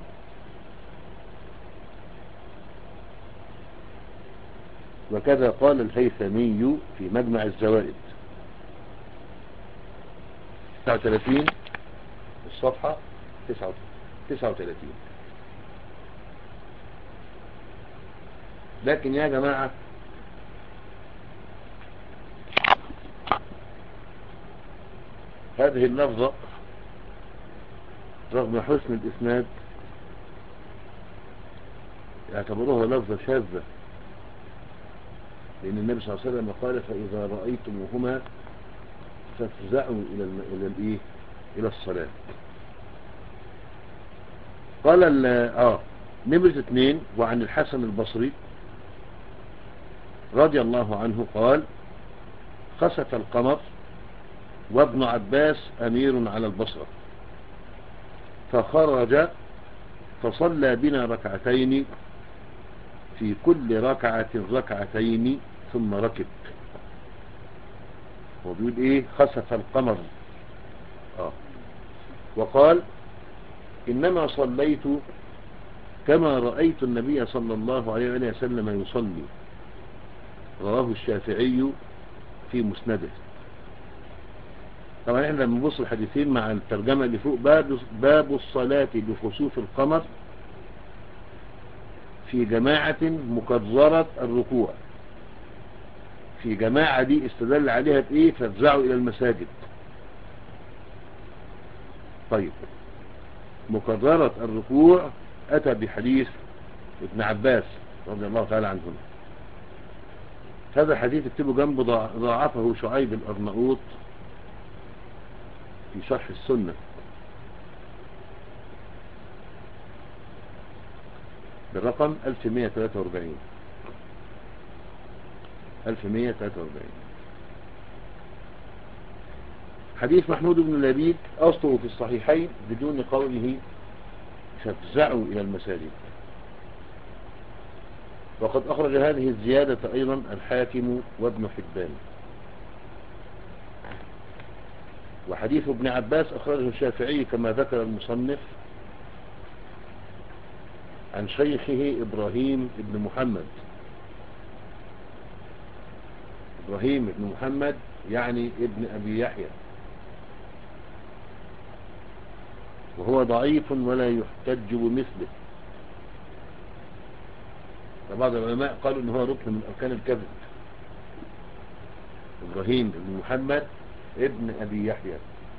وكذا قال الهيثمي في مجمع الزوائد. تسعة وثلاثين الصفحة تسعة وثلاثين. لكن يا جماعة هذه اللفظة رغم حسن الإسناد يعتبروها لفظة شاذة، لأن النبي صلى الله عليه وسلم قال فإذا رأيتموهما فافزعوا إلى الم... إلى الإيه؟ إلى الصلاة. قال ال... آه نمرة اثنين، وعن الحسن البصري رضي الله عنه قال خسف القمر وابن عباس أمير على البصرة، فخرج فصلى بنا ركعتين، في كل ركعة ركعتين ثم ركب. هو بيقول ايه؟ خسف القمر. آه. وقال إنما صليت كما رأيت النبي صلى الله عليه وسلم يصلي. رواه الشافعي في مسنده. طبعا احنا لما نبص الحديثين مع الترجمة اللي فوق، باب, باب الصلاة بخسوف القمر في جماعة مكررة الركوع. في جماعة دي استدل عليها بايه؟ فافزعوا الى المساجد. طيب مكررة الركوع اتى بحديث ابن عباس رضي الله تعالى عنهما. هذا الحديث اكتبوا جنبه ضاعفه شعيب الأرناؤوط في شرح السنة بالرقم ألف ومئة وثلاثة وأربعين ألف ومئة وثلاثة وأربعين. حديث محمود بن لبيد أصله في الصحيحين بدون قوله فافزعوا إلى المساجد. وقد أخرج هذه الزيادة أيضا الحاكم وابن حبان. وحديث ابن عباس أخرجه الشافعي كما ذكر المصنف عن شيخه إبراهيم ابن محمد. إبراهيم ابن محمد يعني ابن أبي يحيى، وهو ضعيف ولا يحتج بمثله. بعض العلماء قالوا إنه هو ركن من أركان الكذب. إبراهيم ابن محمد ابن أبي يحيى.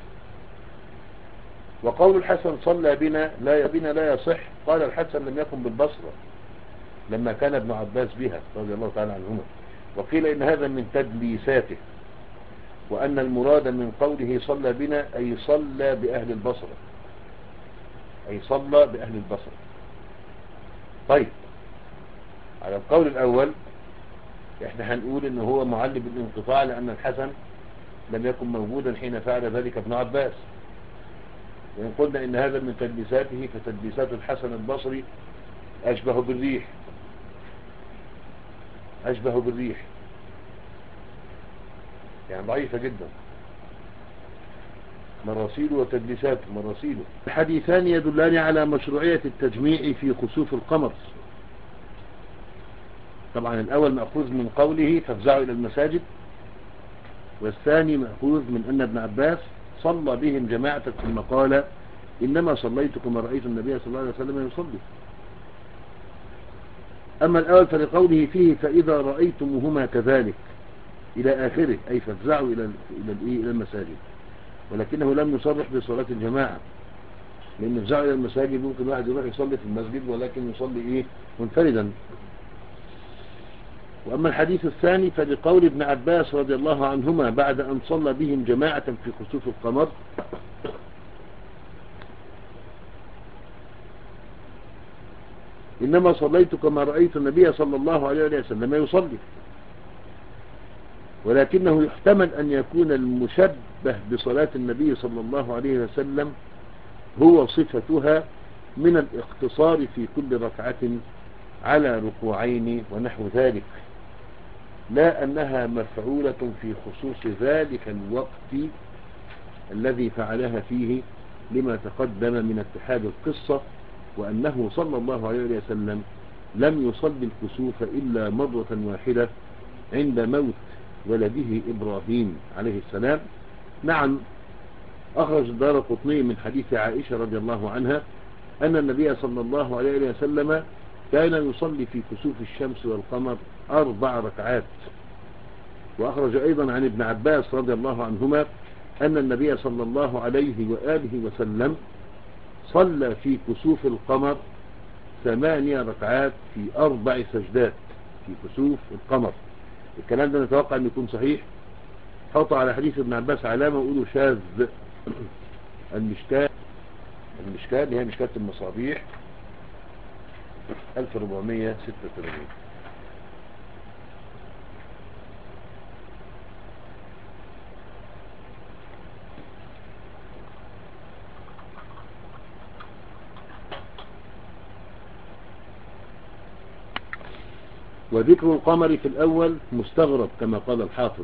وقول الحسن صلى بنا لا بنا لا يصح. قال الحسن لم يكن بالبصرة لما كان ابن عباس بها رضي الله تعالى عنهما. وقيل إن هذا من تدليساته، وأن المراد من قوله صلى بنا أي صلى بأهل البصرة، أي صلى بأهل البصرة. طيب على القول الأول احنا هنقول إنه هو معلم بالانقطاع، لأن الحسن لم يكن موجودا حين فعل ذلك ابن عباس. وإن قلنا إن هذا من تدليساته فتدليسات الحسن البصري أشبه بالريح، أشبه بالريح يعني ضعيفة جدا. مراسيله وتدليساته مراسيله. الحديثان يدلان على مشروعية التجميع في خسوف القمر. طبعا الأول مأخوذ من قوله فافزعوا إلى المساجد، والثاني مأخوذ من أن ابن عباس صلى بهم جماعة ثم قال إنما صليت كما رأيت النبي صلى الله عليه وسلم يصلي. أما الأول فلقوله فيه فإذا رأيتموهما كذلك إلى آخره، أي فافزعوا إلى إلى إلى المساجد، ولكنه لم يصرح بصلاة الجماعة، لأن افزعوا إلى المساجد ممكن واحد يروح يصلي في المسجد ولكن يصلي إيه منفردا. وأما الحديث الثاني فلقول ابن عباس رضي الله عنهما بعد أن صلى بهم جماعة في خسوف القمر إنما صليت كما رأيت النبي صلى الله عليه وسلم يصلي، ولكنه يحتمل أن يكون المشبه بصلاة النبي صلى الله عليه وسلم هو صفتها من الاقتصار في كل ركعة على ركوعين ونحو ذلك. لا أنها مفعولة في خصوص ذلك الوقت الذي فعلها فيه، لما تقدم من اتحاد القصة، وأنه صلى الله عليه وسلم لم يصلي الكسوف إلا مرة واحدة عند موت ولده إبراهيم عليه السلام. نعم، أخرج الدارقطني من حديث عائشة رضي الله عنها أن النبي صلى الله عليه وسلم كان يصلي في كسوف الشمس والقمر أربع ركعات. وأخرج أيضا عن ابن عباس رضي الله عنهما أن النبي صلى الله عليه وآله وسلم صلى في كسوف القمر ثمانية ركعات في أربع سجدات في كسوف القمر. الكلام ده نتوقع أن يكون صحيح. حط على حديث ابن عباس علامة وقولوا شاذ. المشكاة المشكاة اللي هي مشكاة المصابيح ألف وأربعمائة وستة وثمانين. وذكر القمر في الأول مستغرب كما قال الحافظ،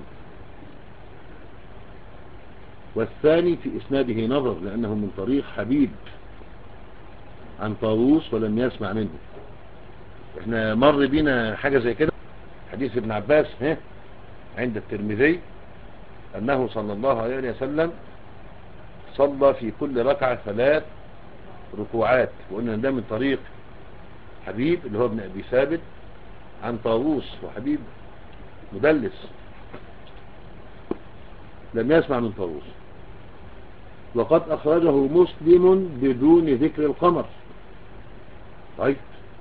والثاني في إسناده نظر لأنه من طريق حبيب عن طاووس ولم يسمع منه. احنا مر بينا حاجة زي كده، حديث ابن عباس ها عند الترمذي أنه صلى الله عليه وسلم صلى في كل ركعة ثلاث ركوعات، وقلنا ده من طريق حبيب اللي هو ابن أبي ثابت عن طاووس، وحبيب مدلس لم يسمع من طاووس. وقد أخرجه مسلم بدون ذكر القمر. طيب،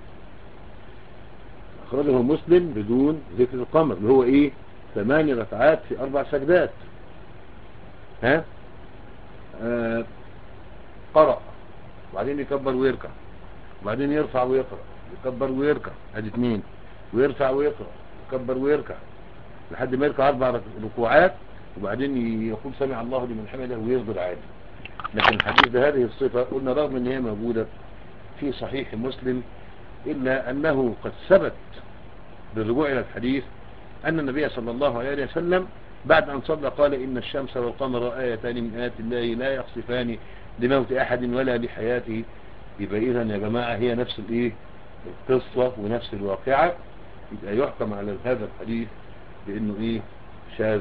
أخرجه مسلم بدون ذكر القمر اللي هو إيه؟ ثماني ركعات في أربع سجدات. ها آه قرأ وبعدين يكبر ويركع وبعدين يرفع ويقرأ، يكبر ويركع، ادي اثنين، ويرفع ويقرأ، يكبر ويركع لحد ما يركع أربع ركوعات، وبعدين يقول سمع الله لمن حمده ويصبر عادي. لكن الحديث بهذه الصفة قلنا رغم ان هي موجودة في صحيح مسلم، إلا أنه قد ثبت بالرجوع إلى الحديث أن النبي صلى الله عليه وسلم بعد أن صلى قال إن الشمس والقمر آيتان من آيات الله لا يخسفان لموت أحد ولا لحياته. يبقى إذا يا جماعة هي نفس الإيه القصة ونفس الواقعة، يبقى يحكم على هذا الحديث بأنه إيه شاذ.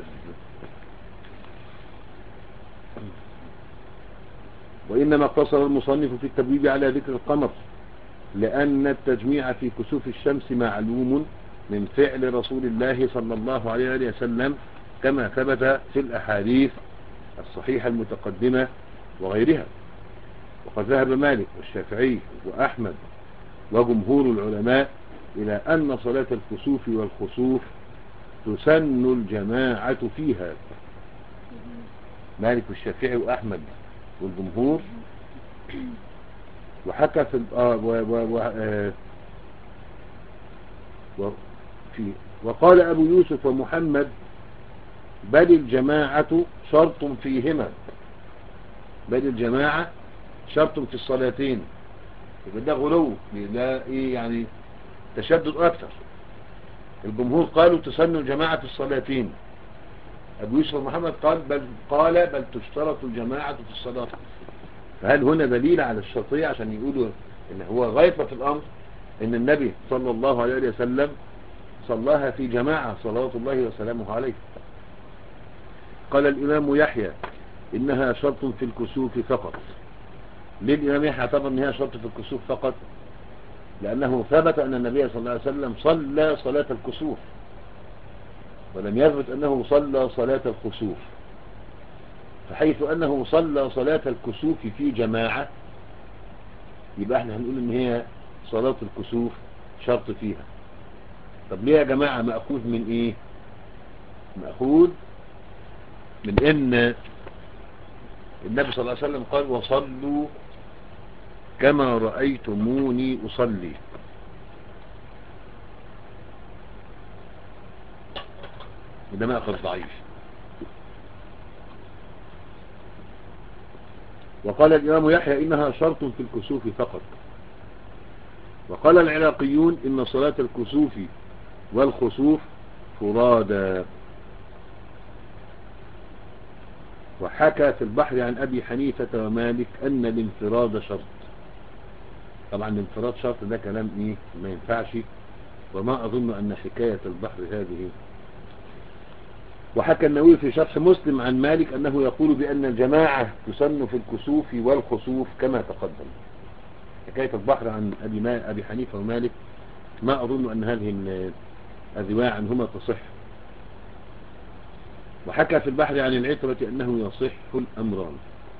وإنما اقتصر المصنف في التبويب على ذكر القمر لأن التجميع في كسوف الشمس معلوم من فعل رسول الله صلى الله عليه وسلم كما ثبت في الأحاديث الصحيحة المتقدمة وغيرها. وقد ذهب مالك والشافعي وأحمد وجمهور العلماء إلى أن صلاة الكسوف والخسوف تسن الجماعة فيها. مالك والشافعي وأحمد والجمهور. وحكى في آه و و و آه وفي وقال أبو يوسف ومحمد بل الجماعة شرط فيهما، بل الجماعة شرط في الصلاتين. يبقى ده غلو، لا ايه يعني تشدد اكثر. الجمهور قالوا تسن الجماعة في الصلاتين، ابو يوسف ومحمد قال بل قال بل تشترط الجماعة في الصلاة. فهل هنا دليل على الشرطية عشان يقولوا ان هو غاية في الامر ان النبي صلى الله عليه وسلم صلاها في جماعة صلوات الله وسلامه عليه. قال الامام يحيى انها شرط في الكسوف فقط. ليه الامام يحيى اعتبر انها شرط في الكسوف فقط؟ لانه ثبت ان النبي صلى الله عليه وسلم صلى صلاة الكسوف ولم يثبت انه صلى صلاة الخسوف. فحيث انه صلى صلاة الكسوف في جماعة يبقى احنا هنقول ان هي صلاة الكسوف شرط فيها. طب ليه يا جماعة؟ مأخوذ من ايه؟ مأخوذ من ان النبي صلى الله عليه وسلم قال وصلوا كما رأيتموني أصلي. وده مأخذ ضعيف. وقال الإمام يحيى إنها شرط في الكسوف فقط. وقال العراقيون إن صلاة الكسوف والخسوف فرادا. وحكى في البحر عن أبي حنيفة ومالك أن الانفراد شرط. طبعا الانفراد شرط ده كلام إيه ما ينفعش، وما أظن أن حكاية البحر هذه. وحكى النووي في شرح مسلم عن مالك أنه يقول بأن الجماعة تسن في الكسوف والخسوف كما تقدم. حكاية البحر عن أبي, ما أبي حنيفة ومالك ما أظن أن هذه الرواية عنهما تصح. وحكى في البحر عن العترة أنه يصح الأمران.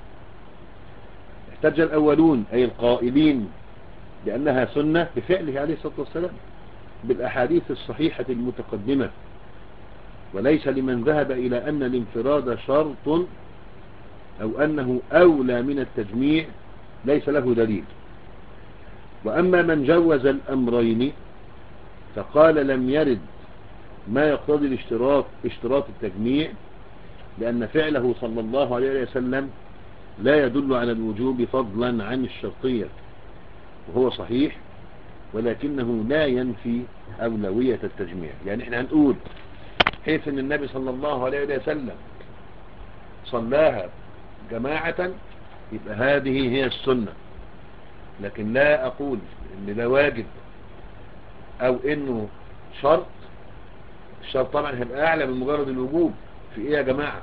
احتج الأولون أي القائلين بأنها سنة بفعله عليه الصلاة والسلام بالأحاديث الصحيحة المتقدمة، وليس لمن ذهب إلى أن الانفراد شرط أو أنه أولى من التجميع ليس له دليل. وأما من جوز الأمرين فقال لم يرد ما يقتضي الاشتراط اشتراط التجميع، لأن فعله صلى الله عليه وسلم لا يدل على الوجوب فضلا عن الشرطية، وهو صحيح، ولكنه لا ينفي أولوية التجميع. يعني احنا هنقول حيث ان النبي صلى الله عليه وسلم صلاها جماعة يبقى هذه هي السنة، لكن لا أقول ان ده واجب او انه شرط. الشرط طبعا هيبقى اعلى من مجرد الوجوب. في ايه يا جماعة؟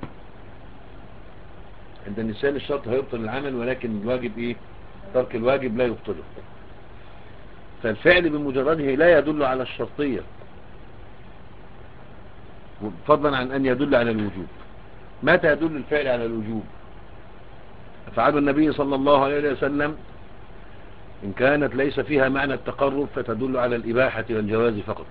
عند النسان الشرط هيبطل العمل، ولكن الواجب ايه؟ ترك الواجب لا يبطله. فالفعل بمجرده لا يدل على الشرطية فضلا عن ان يدل على الوجوب. متى يدل الفعل على الوجوب؟ أفعال النبي صلى الله عليه وسلم إن كانت ليس فيها معنى التقرب فتدل على الإباحة والجواز فقط.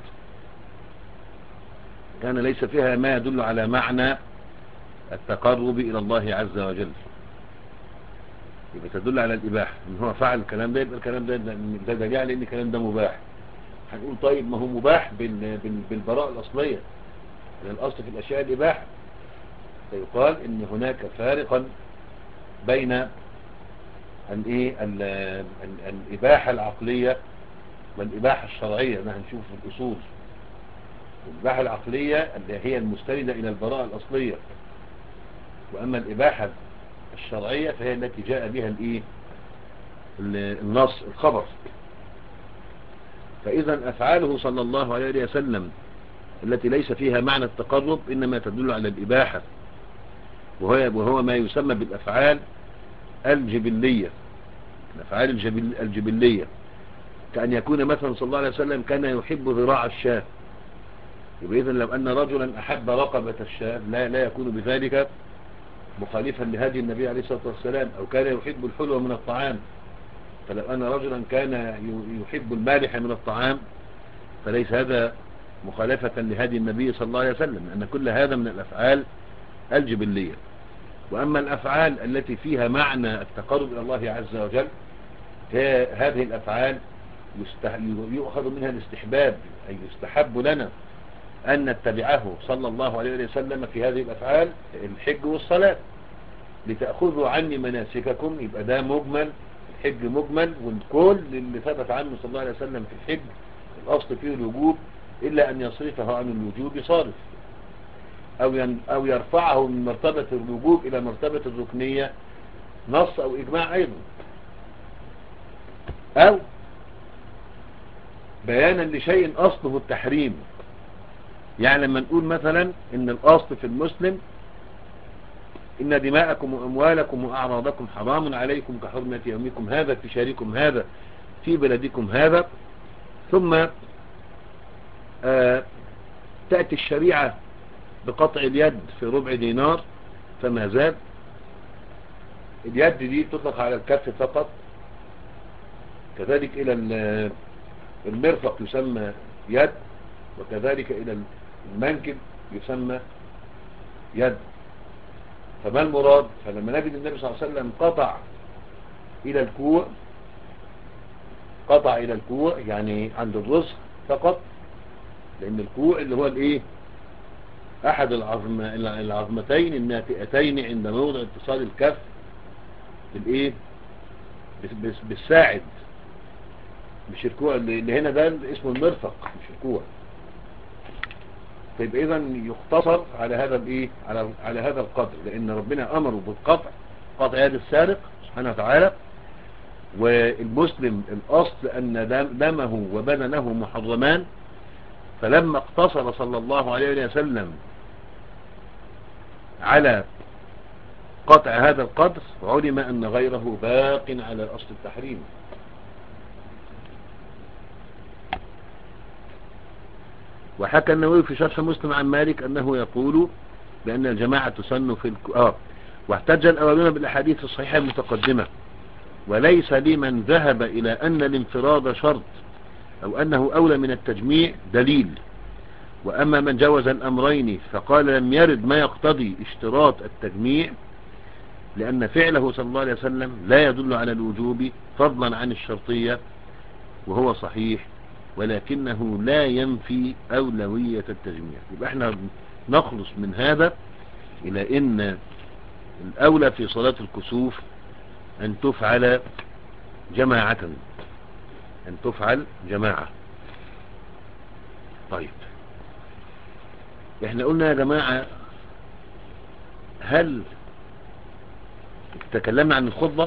كان ليس فيها ما يدل على معنى التقرب إلى الله عز وجل يبقى تدل على الإباحة. إن هو فعل الكلام ده يبقى الكلام ده ده دليل على إن الكلام ده مباح. هنقول طيب ما هو مباح بال بال بالبراءة الأصلية، لأن الأصل في الأشياء الإباحة. فيقال إن هناك فارقا بين الايه الإباحة العقلية والإباحة الشرعية. ده هنشوف في الأصول. الإباحة العقلية اللي هي المستندة إلى البراءة الأصلية، وأما الإباحة الشرعية فهي التي جاء بها الايه النص الخبر. فإذا أفعاله صلى الله عليه وسلم التي ليس فيها معنى التقرب إنما تدل على الإباحة، وهو, وهو ما يسمى بالأفعال الجبلية. الأفعال الجبل الجبلية كأن يكون مثلا صلى الله عليه وسلم كان يحب ذراع الشاة، يبقى إذن لو أن رجلا أحب رقبة الشاة لا, لا يكون بذلك مخالفا لهدي النبي عليه الصلاة والسلام. أو كان يحب الحلوة من الطعام، فلو أن رجلا كان يحب المالح من الطعام فليس هذا مخالفة لهدي النبي صلى الله عليه وسلم، لأن كل هذا من الأفعال الجبلية. وأما الأفعال التي فيها معنى التقرب إلى الله عز وجل هذه الأفعال يؤخذ منها الاستحباب، أي يستحب لنا أن نتبعه صلى الله عليه وسلم في هذه الأفعال. الحج والصلاة لتأخذوا عني مناسككم، يبقى ده مجمل، الحج مجمل، والكل اللي ثبت عنه صلى الله عليه وسلم في الحج الأصل فيه الوجوب، إلا أن يصرفه عن الوجوب صارف، أو أو يرفعه من مرتبة الوجوب إلى مرتبة الركنية نص أو إجماع أيضا، أو بيانا لشيء أصله التحريم. يعني لما نقول مثلا إن الأصل في المسلم إن دماءكم وأموالكم وأعراضكم حرام عليكم كحرمة يومكم هذا في شهركم هذا في بلدكم هذا، ثم آه تأتي الشريعة بقطع اليد في ربع دينار فما زاد. اليد دي تطلق على الكف فقط، كذلك إلى المرفق يسمى يد، وكذلك إلى المنكب يسمى يد. فما المراد؟ فلما نجد النبي صلى الله عليه وسلم قطع إلى الكوع، قطع إلى الكوع يعني عند الرزق فقط، لأن الكوع اللي هو الإيه أحد العظم العظمتين الناتئتين عند موضع اتصال الكف بالإيه بالساعد، مش الكوع اللي هنا ده اسمه المرفق مش الكوع. فيبقى اذا يختصر على هذا الايه على على هذا القدر، لان ربنا امره بالقطع، قطع يد السارق سبحانه وتعالى. والمسلم الاصل ان دمه وبدنه محرمان، فلما اقتصر صلى الله عليه وسلم على قطع هذا القدر علم ان غيره باق على اصل التحريم. وحكى النووي في شرح مسلم عن مالك انه يقول بان الجماعة تسن في الك... آه. واحتج الاولون بالاحاديث الصحيحة المتقدمة، وليس لمن ذهب الى ان الانفراد شرط او انه اولى من التجميع دليل. واما من جوز الامرين فقال لم يرد ما يقتضي اشتراط التجميع، لان فعله صلى الله عليه وسلم لا يدل على الوجوب فضلا عن الشرطية، وهو صحيح، ولكنه لا ينفي اولوية التجميع. يبقى احنا نخلص من هذا الى ان الاولى في صلاة الكسوف ان تفعل جماعة، ان تفعل جماعة. طيب احنا قلنا يا جماعة، هل تكلمنا عن الخطبة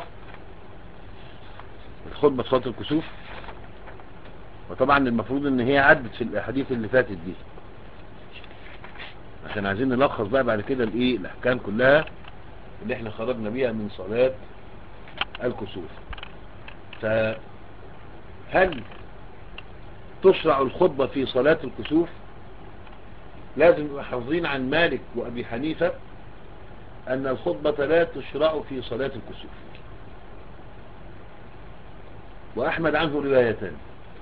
الخطبة صلاة الكسوف؟ وطبعا المفروض ان هي عدت في الاحاديث اللي فاتت دي، عشان عايزين نلخص بقى بعد كده الايه الاحكام كلها اللي احنا خرجنا بيها من صلاة الكسوف. فهل تشرع الخطبة في صلاة الكسوف؟ لازم نبقى حافظين عن مالك وابي حنيفة ان الخطبة لا تشرع في صلاة الكسوف، واحمد عنه روايتان،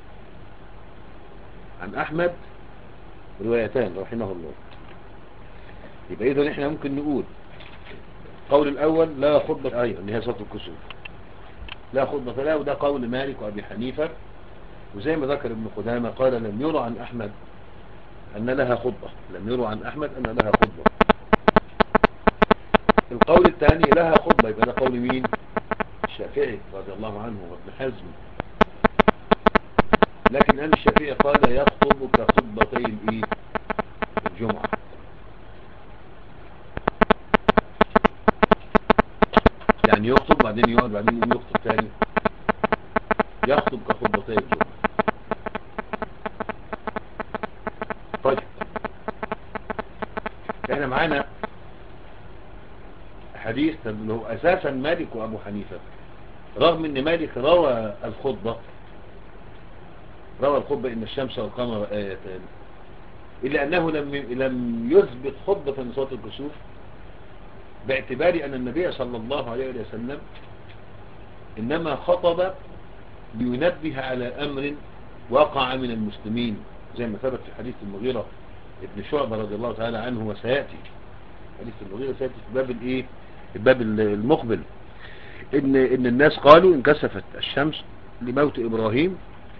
عن احمد روايتان رحمه الله. يبقى اذا احنا ممكن نقول قول الاول لا خطبة ايضا اللي هي صلاة الكسوف، لا خطبة لا، وده قول مالك وابي حنيفة. وزي ما ذكر ابن قدامة قال لم يرى عن احمد ان لها خطبة، لم يرى عن احمد ان لها خطبة. القول الثاني لها خطبة، يبقى ده قول مين؟ الشافعي رضي الله عنه وابن حزم. لكن الامام الشافعي قال يخطب كخطبتي الايه الجمعة. يعني يخطب بعدين يقعد بعدين يقوم يخطب تاني، يخطب كخطبتي الجمعة. طيب احنا معانا حديث اللي هو اساسا مالك وابو حنيفة، رغم ان مالك روى الخطبة روى الخطبة ان الشمس والقمر آيتان، الا انه لم لم يثبت خطبة من صلاة الكسوف، باعتبار ان النبي صلى الله عليه وسلم انما خطب لينبه على امر وقع من المسلمين، زي ما ثبت في حديث المغيرة ابن شعبة رضي الله تعالى عنه، وسيأتي حديث المغيرة سيأتي في باب الايه الباب المقبل، ان ان الناس قالوا انكسفت الشمس لموت ابراهيم،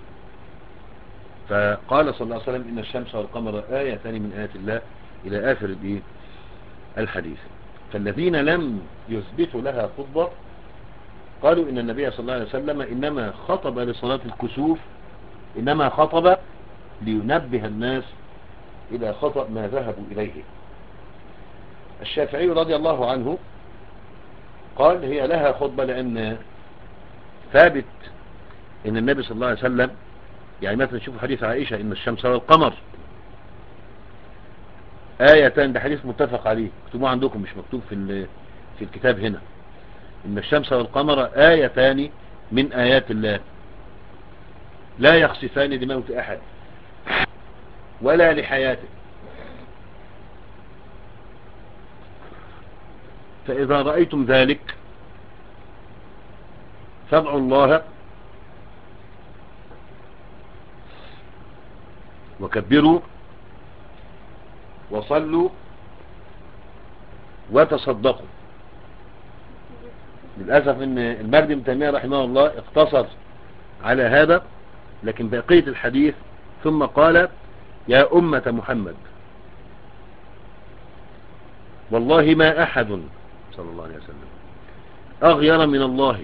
فقال صلى الله عليه وسلم ان الشمس والقمر آيتان من آيات الله الى اخر الايه الحديث. فالذين لم يثبتوا لها خطبة قالوا ان النبي صلى الله عليه وسلم انما خطب لصلاة الكسوف، انما خطب لينبه الناس الى خطأ ما ذهبوا اليه. الشافعي رضي الله عنه قال هي لها خطبة، لان ثابت ان النبي صلى الله عليه وسلم، يعني مثلا شوفوا حديث عائشة ان الشمس والقمر آيتان، ده حديث متفق عليه، اكتبوه عندكم مش مكتوب في في الكتاب هنا، ان الشمس والقمر آيتان من آيات الله لا يخسفان لموت احد ولا لحياته، فاذا رأيتم ذلك فادعوا الله وكبروا وصلوا وتصدقوا. للأسف ان المجد بن تيمية رحمه الله اقتصر على هذا، لكن بقية الحديث ثم قال يا أمة محمد والله ما أحد صلى الله عليه وسلم أغير من الله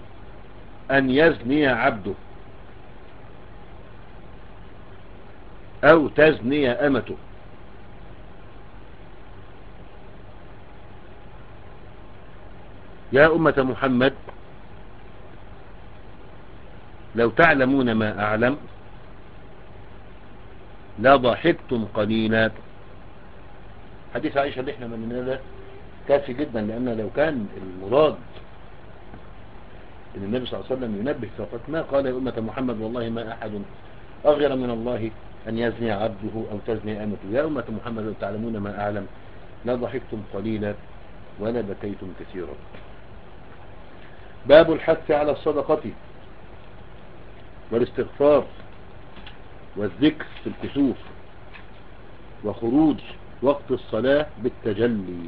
أن يزني عبده أو تزني أمته. يا أمة محمد لو تعلمون ما أعلم لا ضحكتم قليلا. حديث عائشة اللي احنا من هذا كافي جدا، لأن لو كان المراد ان النبي صلى الله عليه وسلم ينبه فقط ما قال يا أمة محمد والله ما أحد أغير من الله أن يزني عبده أو تزني أمته. يا أمة محمد لو تعلمون ما أعلم لا ضحكتم قليلا ولا بكيتم كثيرا. باب الحث على الصدقة والاستغفار والذكر في الكسوف وخروج وقت الصلاة بالتجلي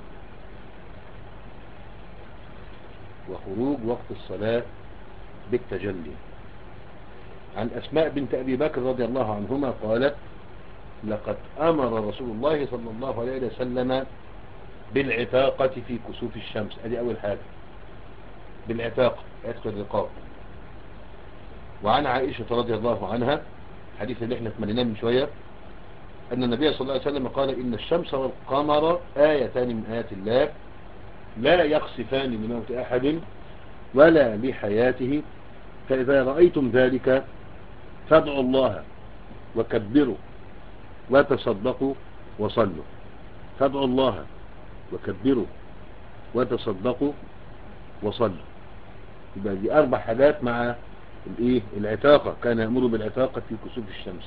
وخروج وقت الصلاة بالتجلي. عن أسماء بنت أبي بكر رضي الله عنهما قالت لقد أمر رسول الله صلى الله عليه وسلم بالعتاقة في كسوف الشمس. ادي أول حاجة، بالعتاقة، عتق الرقاب. وعن عائشة رضي الله عنها حديث اللي احنا تمنيناه من شوية أن النبي صلى الله عليه وسلم قال إن الشمس والقمر آيتان من آيات الله لا يخسفان لموت أحد ولا لحياته، فإذا رأيتم ذلك فادعوا الله وكبروا وتصدقوا وصلوا. فادعوا الله وكبروا وتصدقوا وصلوا. يبقى دي أربع حاجات مع الايه العتاقة، كان يأمر بالعتاقة في كسوف الشمس.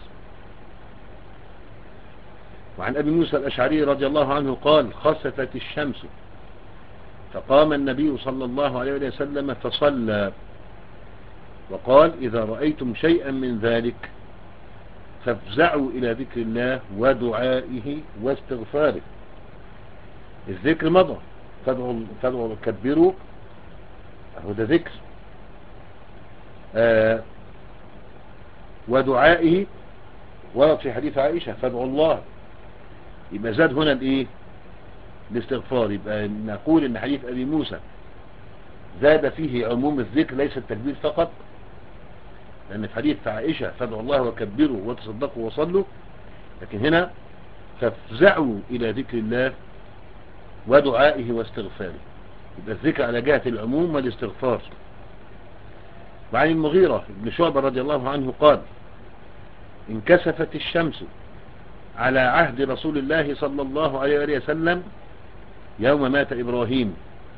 وعن أبي موسى الأشعري رضي الله عنه قال خسفت الشمس فقام النبي صلى الله عليه وسلم فصلى وقال إذا رأيتم شيئا من ذلك فافزعوا إلى ذكر الله ودعائه واستغفاره. الذكر مضى، فادعوا فادعوا وكبروا، هو ده ذكر. آه ودعائه ورد في حديث عائشة فادعوا الله، يبقى زاد هنا الايه الاستغفار. يبقى نقول ان حديث ابي موسى زاد فيه عموم الذكر ليس التكبير فقط، لان في حديث عائشة فادعوا الله وكبروا وتصدقوا وصلوا، لكن هنا فافزعوا الى ذكر الله ودعائه واستغفاره. يبقى الذكر على جهة العموم والاستغفار. وعن المغيرة بن شعبة رضي الله عنه قال انكسفت الشمس على عهد رسول الله صلى الله عليه وسلم يوم مات إبراهيم،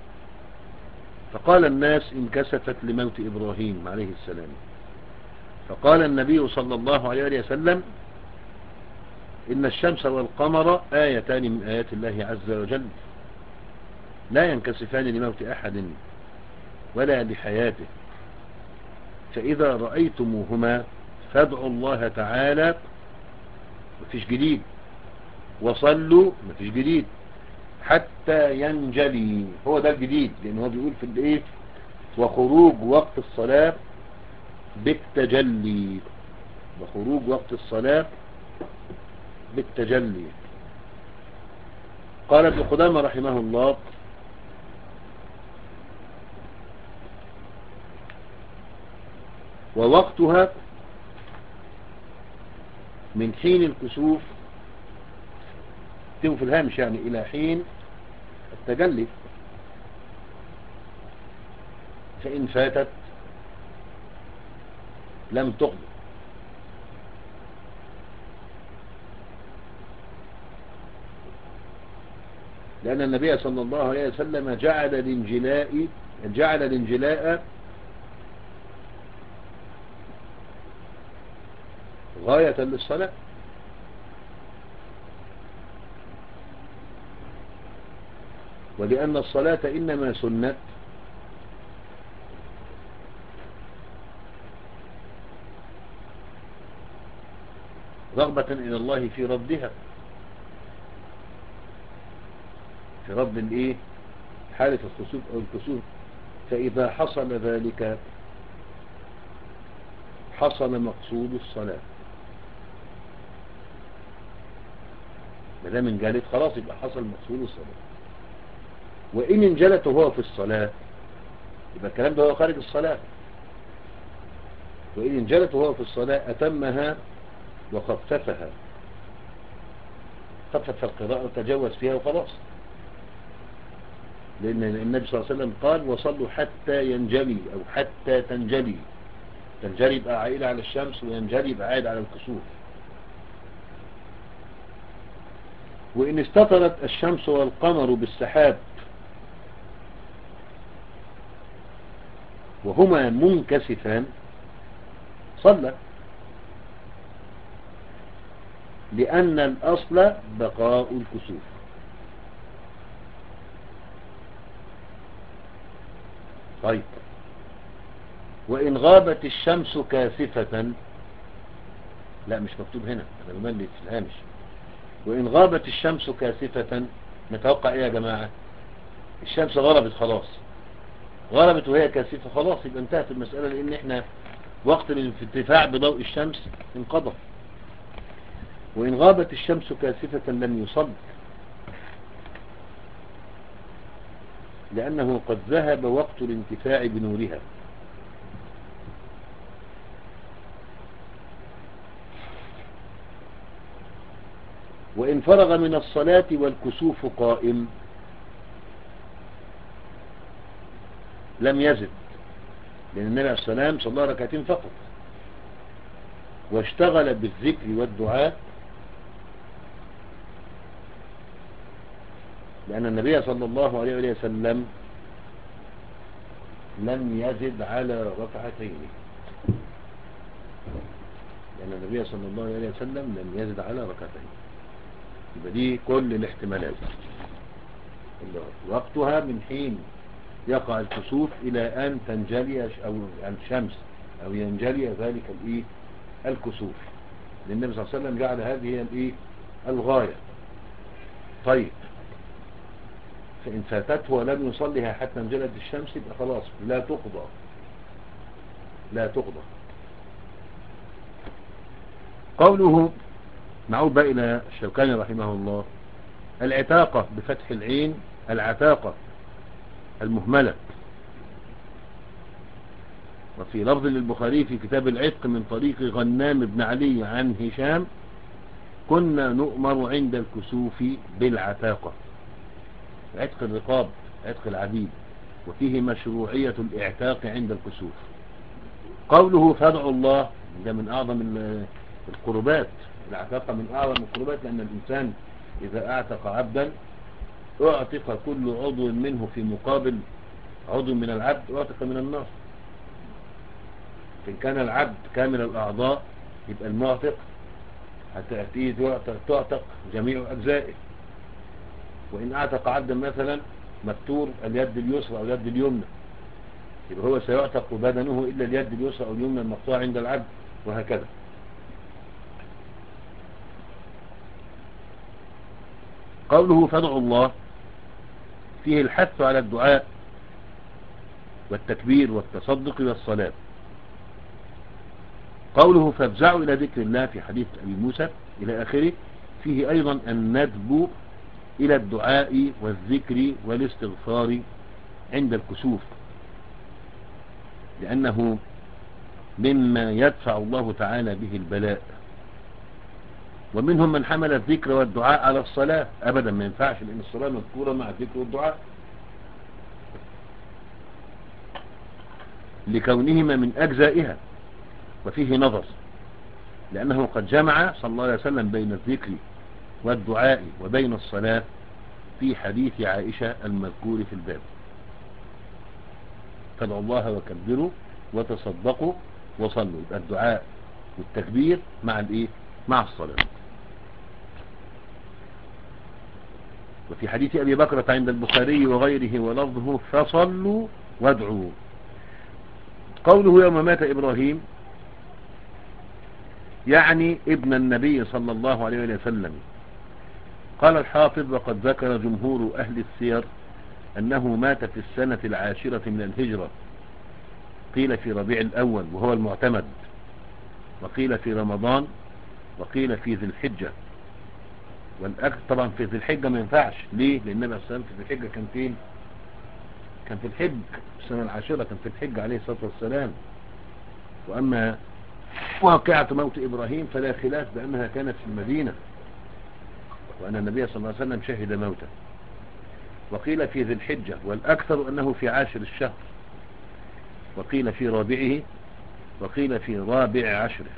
فقال الناس انكسفت لموت إبراهيم عليه السلام، فقال النبي صلى الله عليه وسلم إن الشمس والقمر آيتان من آيات الله عز وجل لا ينكسفان لموت أحد ولا لحياته، فإذا رأيتموهما فادعوا الله تعالى، مفيش جديد، وصلوا، مفيش جديد، حتى ينجلي، هو ده الجديد، لأنه هو بيقول في الايه وخروج وقت الصلاة بالتجلي، وخروج وقت الصلاة بالتجلي. قال ابن قدامة رحمه الله ووقتها من حين الكسوف، تكتبوا في الهامش يعني إلى حين التجلي، فإن فاتت لم تقضي. لأن النبي صلى الله عليه وسلم جعل الانجلاء جعل الانجلاء غاية للصلاة، ولأن الصلاة إنما سنت رغبة إلى الله في ردها، في رد الايه حالة الخسوف أو الكسوف. فإذا حصل ذلك حصل مقصود الصلاة، ما دام انجلت خلاص يبقى حصل مقصود الصلاة. وإن انجلت وهو في الصلاة يبقى الكلام ده هو خارج الصلاة، وإن انجلت وهو في الصلاة أتمها وخففها، خفف القراءة وتجوز فيها وخلاص، لأن النبي صلى الله عليه وسلم قال وصلوا حتى ينجلي أو حتى تنجلي. تنجلي يبقى عائلة على الشمس، وينجلي يبقى عائد على الكسوف. وإن استطرت الشمس والقمر بالسحاب وهما منكسفان صلى، لأن الأصل بقاء الكسوف. طيب، وإن غابت الشمس كاسفة، لا مش مكتوب هنا، أنا بملي في الهامش. وإن غابت الشمس كاسفة، نتوقع إيه يا جماعة؟ الشمس غربت خلاص، غربت وهي كاسفة خلاص، يبقى انتهت المسألة، لأن احنا وقت الانتفاع بضوء الشمس انقضى. وإن غابت الشمس كاسفة لم يصل، لأنه قد ذهب وقت الانتفاع بنورها. وإن فرغ من الصلاة والكسوف قائم لم يزد، لأن النبي عليه السلام صلى ركعتين فقط، واشتغل بالذكر والدعاء، لأن النبي صلى الله عليه وسلم لم يزد على ركعتين، لأن النبي صلى الله عليه وسلم لم يزد على ركعتين. يبقى دي كل الاحتمالات، وقتها من حين يقع الكسوف إلى أن تنجلي أو الشمس أو ينجلي ذلك الإيه الكسوف، لأن النبي صلى الله عليه وسلم جعل هذه هي الإيه الغاية. طيب، فإن فاتته ولم يصلها حتى انجلت الشمس يبقى خلاص لا تقضى، لا تقضى. قوله، نعود بقى إلى الشوكاني رحمه الله، العتاقة بفتح العين، العتاقة المهملة. وفي لفظ للبخاري في كتاب العتق من طريق غنام بن علي عن هشام: كنا نؤمر عند الكسوف بالعتاقة، عتق الرقاب، عتق العبيد، وفيه مشروعية الاعتاق عند الكسوف. قوله فادعوا الله، ده من أعظم القربات، العتاقة من أعظم القربات، لأن الإنسان إذا اعتق عبدا اعتق كل عضو منه في مقابل عضو من العبد، اعتق من النار. إن كان العبد كامل الأعضاء يبقى المعتق هتأتيه تعتق جميع أجزائه. وإن اعتق عبدا مثلا مكتور اليد اليسرى أو اليد اليمنى، يبقى هو سيعتق بدنه إلا اليد اليسرى أو اليمنى المقطوعة عند العبد، وهكذا. قوله فادعوا الله فيه الحث على الدعاء والتكبير والتصدق والصلاة. قوله فافزعوا إلى ذكر الله في حديث أبي موسى إلى آخره فيه أيضا الندب إلى الدعاء والذكر والاستغفار عند الكسوف، لأنه مما يدفع الله تعالى به البلاء. ومنهم من حمل الذكر والدعاء على الصلاة، أبدا ما ينفعش، لأن الصلاة مذكورة مع الذكر والدعاء لكونهما من أجزائها. وفيه نظر، لأنه قد جمع صلى الله عليه وسلم بين الذكر والدعاء وبين الصلاة في حديث عائشة المذكور في الباب: فادعوا الله وكبروا وتصدقوا وصلوا. يبقى الدعاء والتكبير مع الايه مع الصلاة. وفي حديث أبي بكرة عند البخاري وغيره ولفظه فصلوا وادعوا. قوله يوم مات إبراهيم يعني ابن النبي صلى الله عليه وسلم. قال الحافظ: وقد ذكر جمهور أهل السير أنه مات في السنة العاشرة من الهجرة، قيل في ربيع الأول وهو المعتمد، وقيل في رمضان، وقيل في ذي الحجة. والأكثر طبعا في ذي الحجة ما ينفعش، ليه؟ لأن النبي صلى الله عليه وسلم في ذي الحجة كان فين؟ كان في الحج، السنة العاشرة كان في الحج عليه الصلاة والسلام. وأما واقعة موت إبراهيم فلا خلاف بأنها كانت في المدينة، وأن النبي صلى الله عليه وسلم شهد موته. وقيل في ذي الحجة، والأكثر أنه في عاشر الشهر، وقيل في رابعه، وقيل في رابع عشره.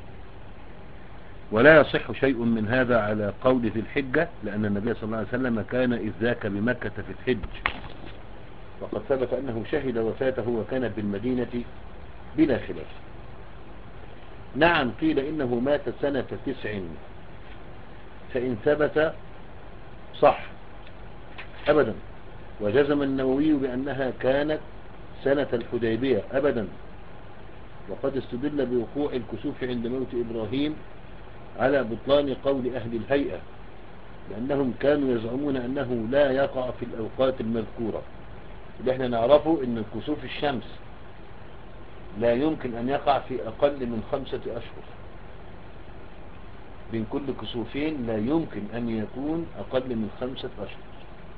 ولا يصح شيء من هذا على قول ذي الحجة، لأن النبي صلى الله عليه وسلم كان إذ ذاك بمكة في الحج، وقد ثبت أنه شهد وفاته وكان بالمدينة بلا خلاف. نعم قيل إنه مات سنة تسع، فإن ثبت صح أبدا. وجزم النووي بأنها كانت سنة الحديبية أبدا. وقد استدل بوقوع الكسوف عند موت إبراهيم على بطلان قول أهل الهيئة، لأنهم كانوا يزعمون أنه لا يقع في الأوقات المذكورة. اللي احنا نعرفه أن كسوف الشمس لا يمكن أن يقع في أقل من خمسة أشهر، بين كل كسوفين لا يمكن أن يكون أقل من خمسة أشهر.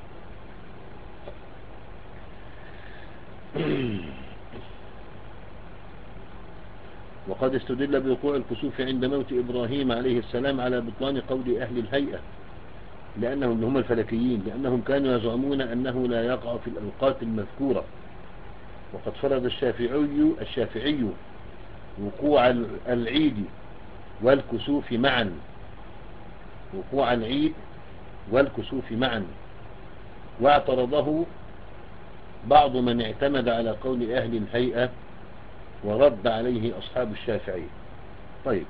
وقد استدل بوقوع الكسوف عند موت إبراهيم عليه السلام على بطلان قول أهل الهيئة، لأنهم هم الفلكيين، لأنهم كانوا يزعمون أنه لا يقع في الأوقات المذكورة. وقد فرض الشافعي الشافعي وقوع العيد والكسوف معا، وقوع العيد والكسوف معا، واعترضه بعض من اعتمد على قول أهل الهيئة، ورد عليه أصحاب الشافعي. طيب،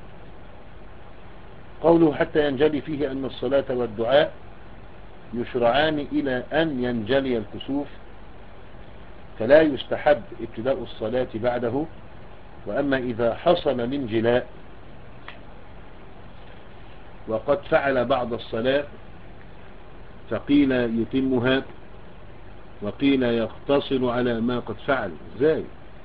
قوله حتى ينجلي فيه أن الصلاة والدعاء يشرعان إلى أن ينجلي الكسوف، فلا يستحب ابتداء الصلاة بعده. وأما إذا حصل الانجلاء وقد فعل بعض الصلاة فقيل يتمها، وقيل يقتصر على ما قد فعل. ازاي؟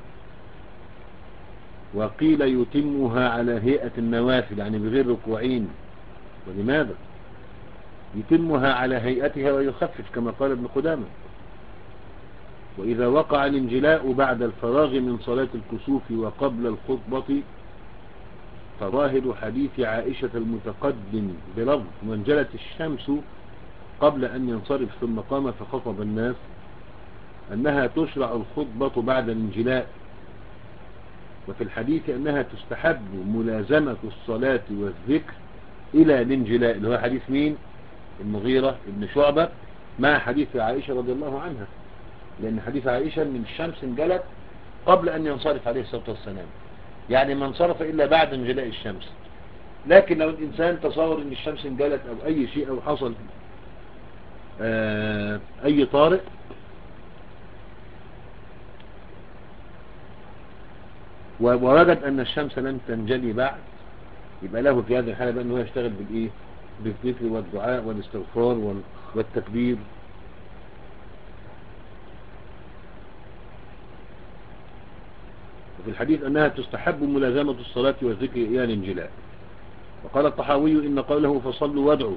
وقيل يتمها على هيئة النوافل، يعني بغير ركوعين. ولماذا؟ يتمها على هيئتها ويخفف كما قال ابن قدامة. وإذا وقع الانجلاء بعد الفراغ من صلاة الكسوف وقبل الخطبة فظاهر حديث عائشة المتقدم بلفظ وانجلت الشمس قبل أن ينصرف ثم قام فخطب الناس أنها تشرع الخطبة بعد الانجلاء. وفي الحديث أنها تستحب ملازمة الصلاة والذكر إلى الانجلاء، اللي هو حديث مين؟ المغيرة ابن شعبة، مع حديث عائشة رضي الله عنها، لأن حديث عائشة أن الشمس انجلت قبل أن ينصرف عليه الصلاة والسلام، يعني ما انصرف إلا بعد انجلاء الشمس. لكن لو الإنسان تصور أن الشمس انجلت أو أي شيء أو حصل آه أي طارئ، ووجد أن الشمس لن تنجلي بعد، يبقى له في هذه الحالة بأنه يشتغل بالإيه؟ بالذكر والدعاء والاستغفار والتكبير. وفي الحديث أنها تستحب ملازمة الصلاة والذكر إلى الانجلاء. وقال الطحاوي إن قوله فصلوا وادعوا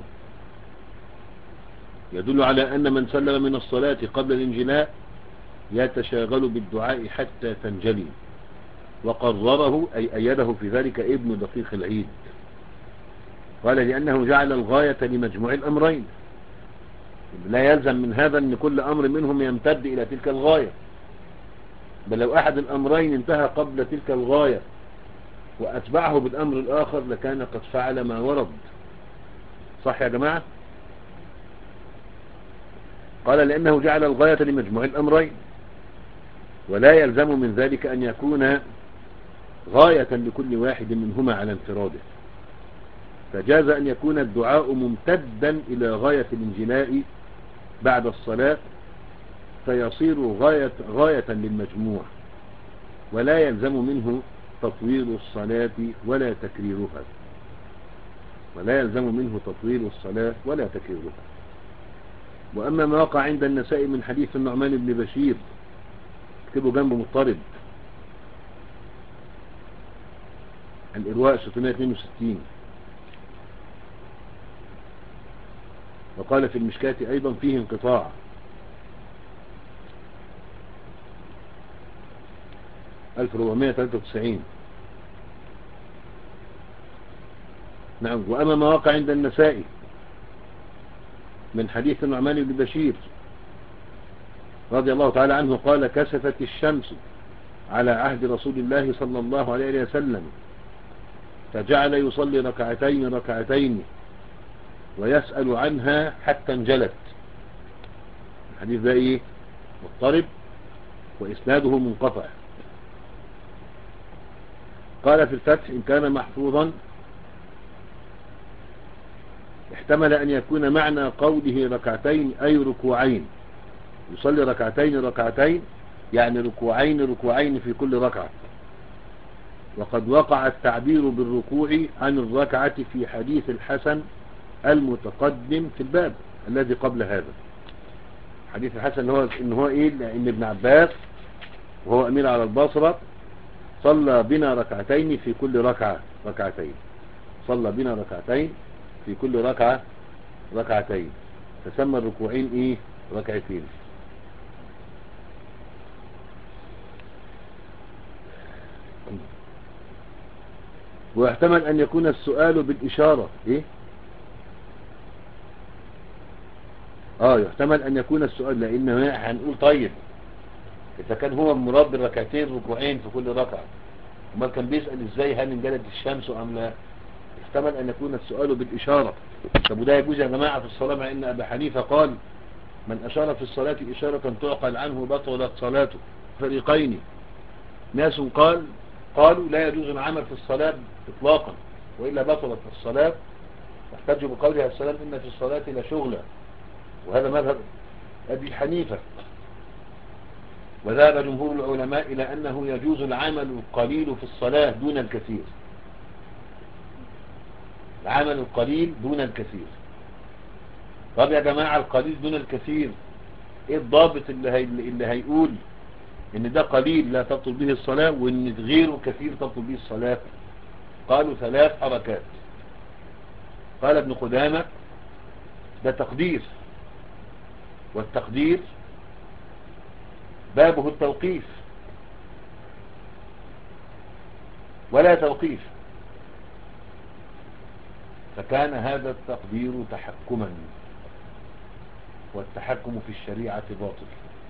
يدل على أن من سلم من الصلاة قبل الانجلاء يتشاغل بالدعاء حتى تنجلي، وقرره أي أيده في ذلك ابن دقيق العيد. قال لأنه جعل الغاية لمجموع الأمرين، لا يلزم من هذا أن كل أمر منهم يمتد إلى تلك الغاية، بل لو أحد الأمرين انتهى قبل تلك الغاية وأتبعه بالأمر الآخر لكان قد فعل ما ورد. صح يا جماعة؟ قال لأنه جعل الغاية لمجموع الأمرين، ولا يلزم من ذلك أن يكون غاية لكل واحد منهما على انفراده، فجاز أن يكون الدعاء ممتدا إلى غاية الانجلاء بعد الصلاة فيصير غاية, غاية للمجموع، ولا يلزم منه تطويل الصلاة ولا تكريرها ولا يلزم منه تطويل الصلاة ولا تكريرها. وأما ما وقع عند النساء من حديث النعمان بن بشير، اكتبوا جنبه مضطرب، الإرواء ستمائة واثنين وستين. وقال في المشكاة أيضا فيه انقطاع. ألف وأربعمائة وثلاثة وتسعين. نعم. وأما ما وقع عند النسائي من حديث النعمان بن بشير رضي الله تعالى عنه قال كسفت الشمس على عهد رسول الله صلى الله عليه وسلم فجعل يصلي ركعتين ركعتين ويسأل عنها حتى انجلت. الحديث ده ايه؟ مضطرب وإسناده منقطع. قال في الفتح إن كان محفوظا احتمل أن يكون معنى قوله ركعتين أي ركوعين، يصلي ركعتين ركعتين يعني ركوعين ركوعين في كل ركعة. وقد وقع التعبير بالركوع عن الركعة في حديث الحسن المتقدم في الباب الذي قبل هذا. حديث الحسن هو إن هو إيه؟ إن ابن عباس وهو أمير على البصرة صلى بنا ركعتين في كل ركعة ركعتين، صلى بنا ركعتين في كل ركعة ركعتين، تسمى الركوعين إيه؟ ركعتين. ويحتمل أن يكون السؤال بالإشارة إيه؟ آه يحتمل أن يكون السؤال، لأن هنقول طيب إذا كان هو مراد بالركعتين ركوعين في كل ركعة، وما كان بيسأل إزاي هل انجلت الشمس أم لا؟ يحتمل أن يكون السؤال بالإشارة. طب وده يجوز يا جماعة في الصلاة، مع أن أبا حنيفة قال من أشار في الصلاة إشارة تعقل عنه بطلت صلاته. فريقين، ناس قال قالوا لا يجوز العمل في الصلاة إطلاقا وإلا بطلت الصلاة، واحتجوا بقولها السلام إن في الصلاة لشغلة، وهذا مذهب أبي حنيفة. وذهب جمهور العلماء إلى أنه يجوز العمل القليل في الصلاة دون الكثير، العمل القليل دون الكثير. طب يا جماعة القليل دون الكثير ايه الضابط اللي, هي اللي هيقول ان ده قليل لا تبطل به الصلاة وان غيره كثير تبطل به الصلاة؟ قالوا ثلاث حركات. قال ابن قدامة ده تقدير، والتقدير بابه التوقيف ولا توقيف، فكان هذا التقدير تحكما، والتحكم في الشريعة باطل.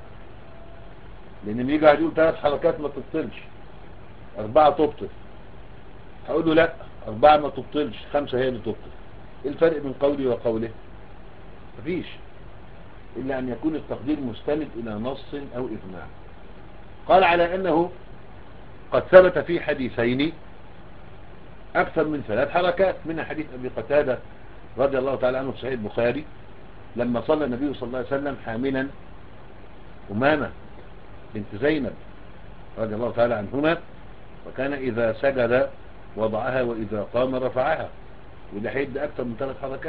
لان يجي يقول ثلاث حركات ما تبطلش، اربعة تبطل، هقول له لا اربعة ما تبطلش، خمسة هي اللي تبطل. ايه الفرق بين قولي وقوله؟ مفيش، الا ان يكون التقدير مستند الى نص او اجماع. قال على انه قد ثبت في حديثين اكثر من ثلاث حركات، منها حديث ابي قتادة رضي الله تعالى عنه في صحيح البخاري لما صلى النبي صلى الله عليه وسلم حاملا أمامة بنت زينب رضي الله تعالى عنهما، وكان إذا سجد وضعها وإذا قام رفعها، وده حيد أكثر من ثلاث حركات.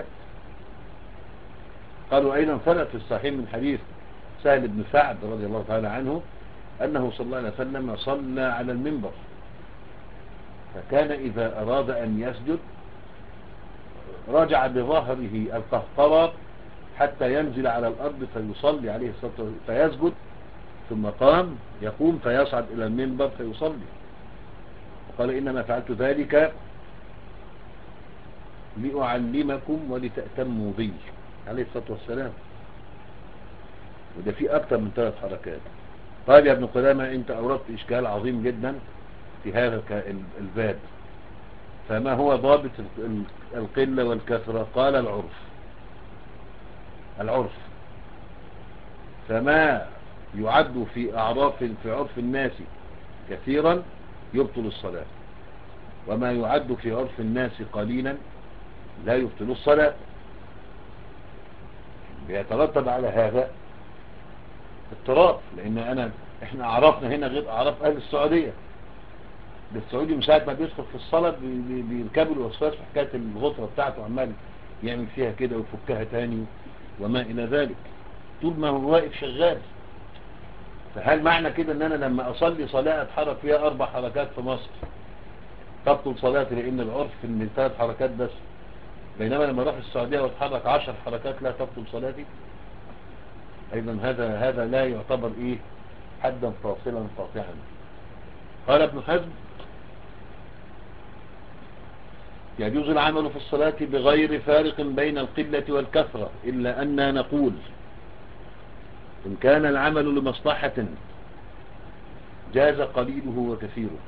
قالوا أيضا ثبت في الصحيح من حديث سهل بن سعد رضي الله تعالى عنه أنه صلى الله عليه وسلم صلى على المنبر، فكان إذا أراد أن يسجد رجع بظهره القهقرة حتى ينزل على الأرض فيصلي عليه الصلاة والسلام، فيسجد ثم قام يقوم فيصعد إلى المنبر فيصلي. وقال إنما فعلت ذلك لأعلمكم ولتأتموا بي عليه الصلاة والسلام. وده فيه أكثر من ثلاث حركات. قال يا ابن قدامة أنت أوردت إشكال عظيم جدا في هذا الباب، فما هو ضابط القلة والكثرة؟ قال العرف، العرف فما يعد في أعراف في عرف الناس كثيرا يبطل الصلاة، وما يعد في عرف الناس قليلا لا يبطل الصلاة. بيترتب على هذا اضطراب، لأن أنا احنا أعرفنا هنا غير أعراف أهل السعودية. ده السعودي من ساعة ما بيدخل في الصلاة بيركبوا الوسواس في حكاية الغطرة بتاعته، عمال يعمل فيها كده ويفكها تاني وما إلى ذلك، طول ما هو واقف شغال. فهل معنى كده ان انا لما اصلي صلاة اتحرك فيها اربع حركات في مصر تبطل صلاتي لان العرف من ثلاث حركات بس، بينما لما اروح السعودية واتحرك عشر حركات لا تبطل صلاتي؟ ايضا هذا هذا لا يعتبر ايه حدا فاصلا قاطعا. قال ابن حزم يجوز العمل في الصلاة بغير فارق بين القلة والكثرة، إلا أننا نقول إن كان العمل لمصلحة جاز قليله وكثيره،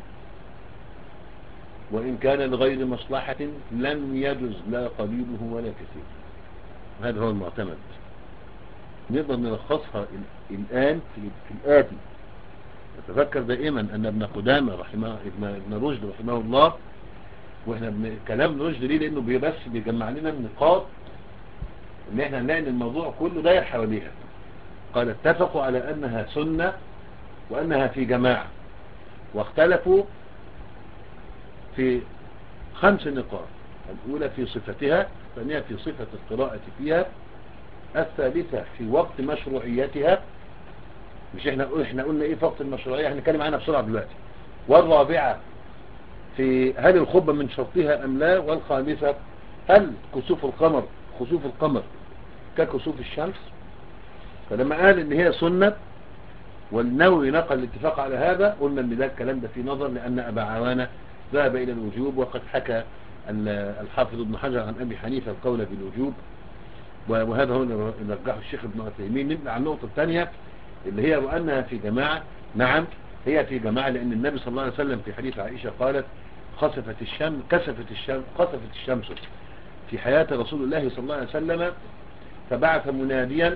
وإن كان لغير مصلحة لم يجز لا قليله ولا كثيره. هذا هو المعتمد. نقدر نلخصها الآن في الآتي. نتذكر دائما أن ابن قدامة رحمه ابن, ابن رشد رحمه الله، واحنا بن... كلام رشد ليه؟ لأنه بس بيجمع لنا النقاط ان احنا نلاقي ان الموضوع كله داير حواليها. قال اتفقوا على أنها سنة وأنها في جماعة، واختلفوا في خمس نقاط: الأولى في صفتها، الثانية في صفة القراءة فيها، الثالثة في وقت مشروعيتها، مش احنا احنا قلنا ايه في وقت المشروعية، هنتكلم عنها بسرعة دلوقتي، والرابعة في هل الخطبة من شرطها ام لا، والخامسة هل كسوف القمر خسوف القمر ككسوف الشمس. فلما قال ان هي سنة والنووي نقل الاتفاق على هذا، قلنا ان ده الكلام ده في نظر، لان ابا عوانة ذهب الى الوجوب، وقد حكى الحافظ ابن حجر عن ابي حنيفة القول بالوجوب، وهذا هو اللي رجحه الشيخ ابن عثيمين. نبدأ عن النقطة الثانية اللي هي وأنها في جماعة. نعم هي في جماعة، لأن النبي صلى الله عليه وسلم في حديث عائشة قالت خسفت الشمس كسفت الشمس خسفت الشمس في حياة رسول الله صلى الله عليه وسلم، فبعث مناديا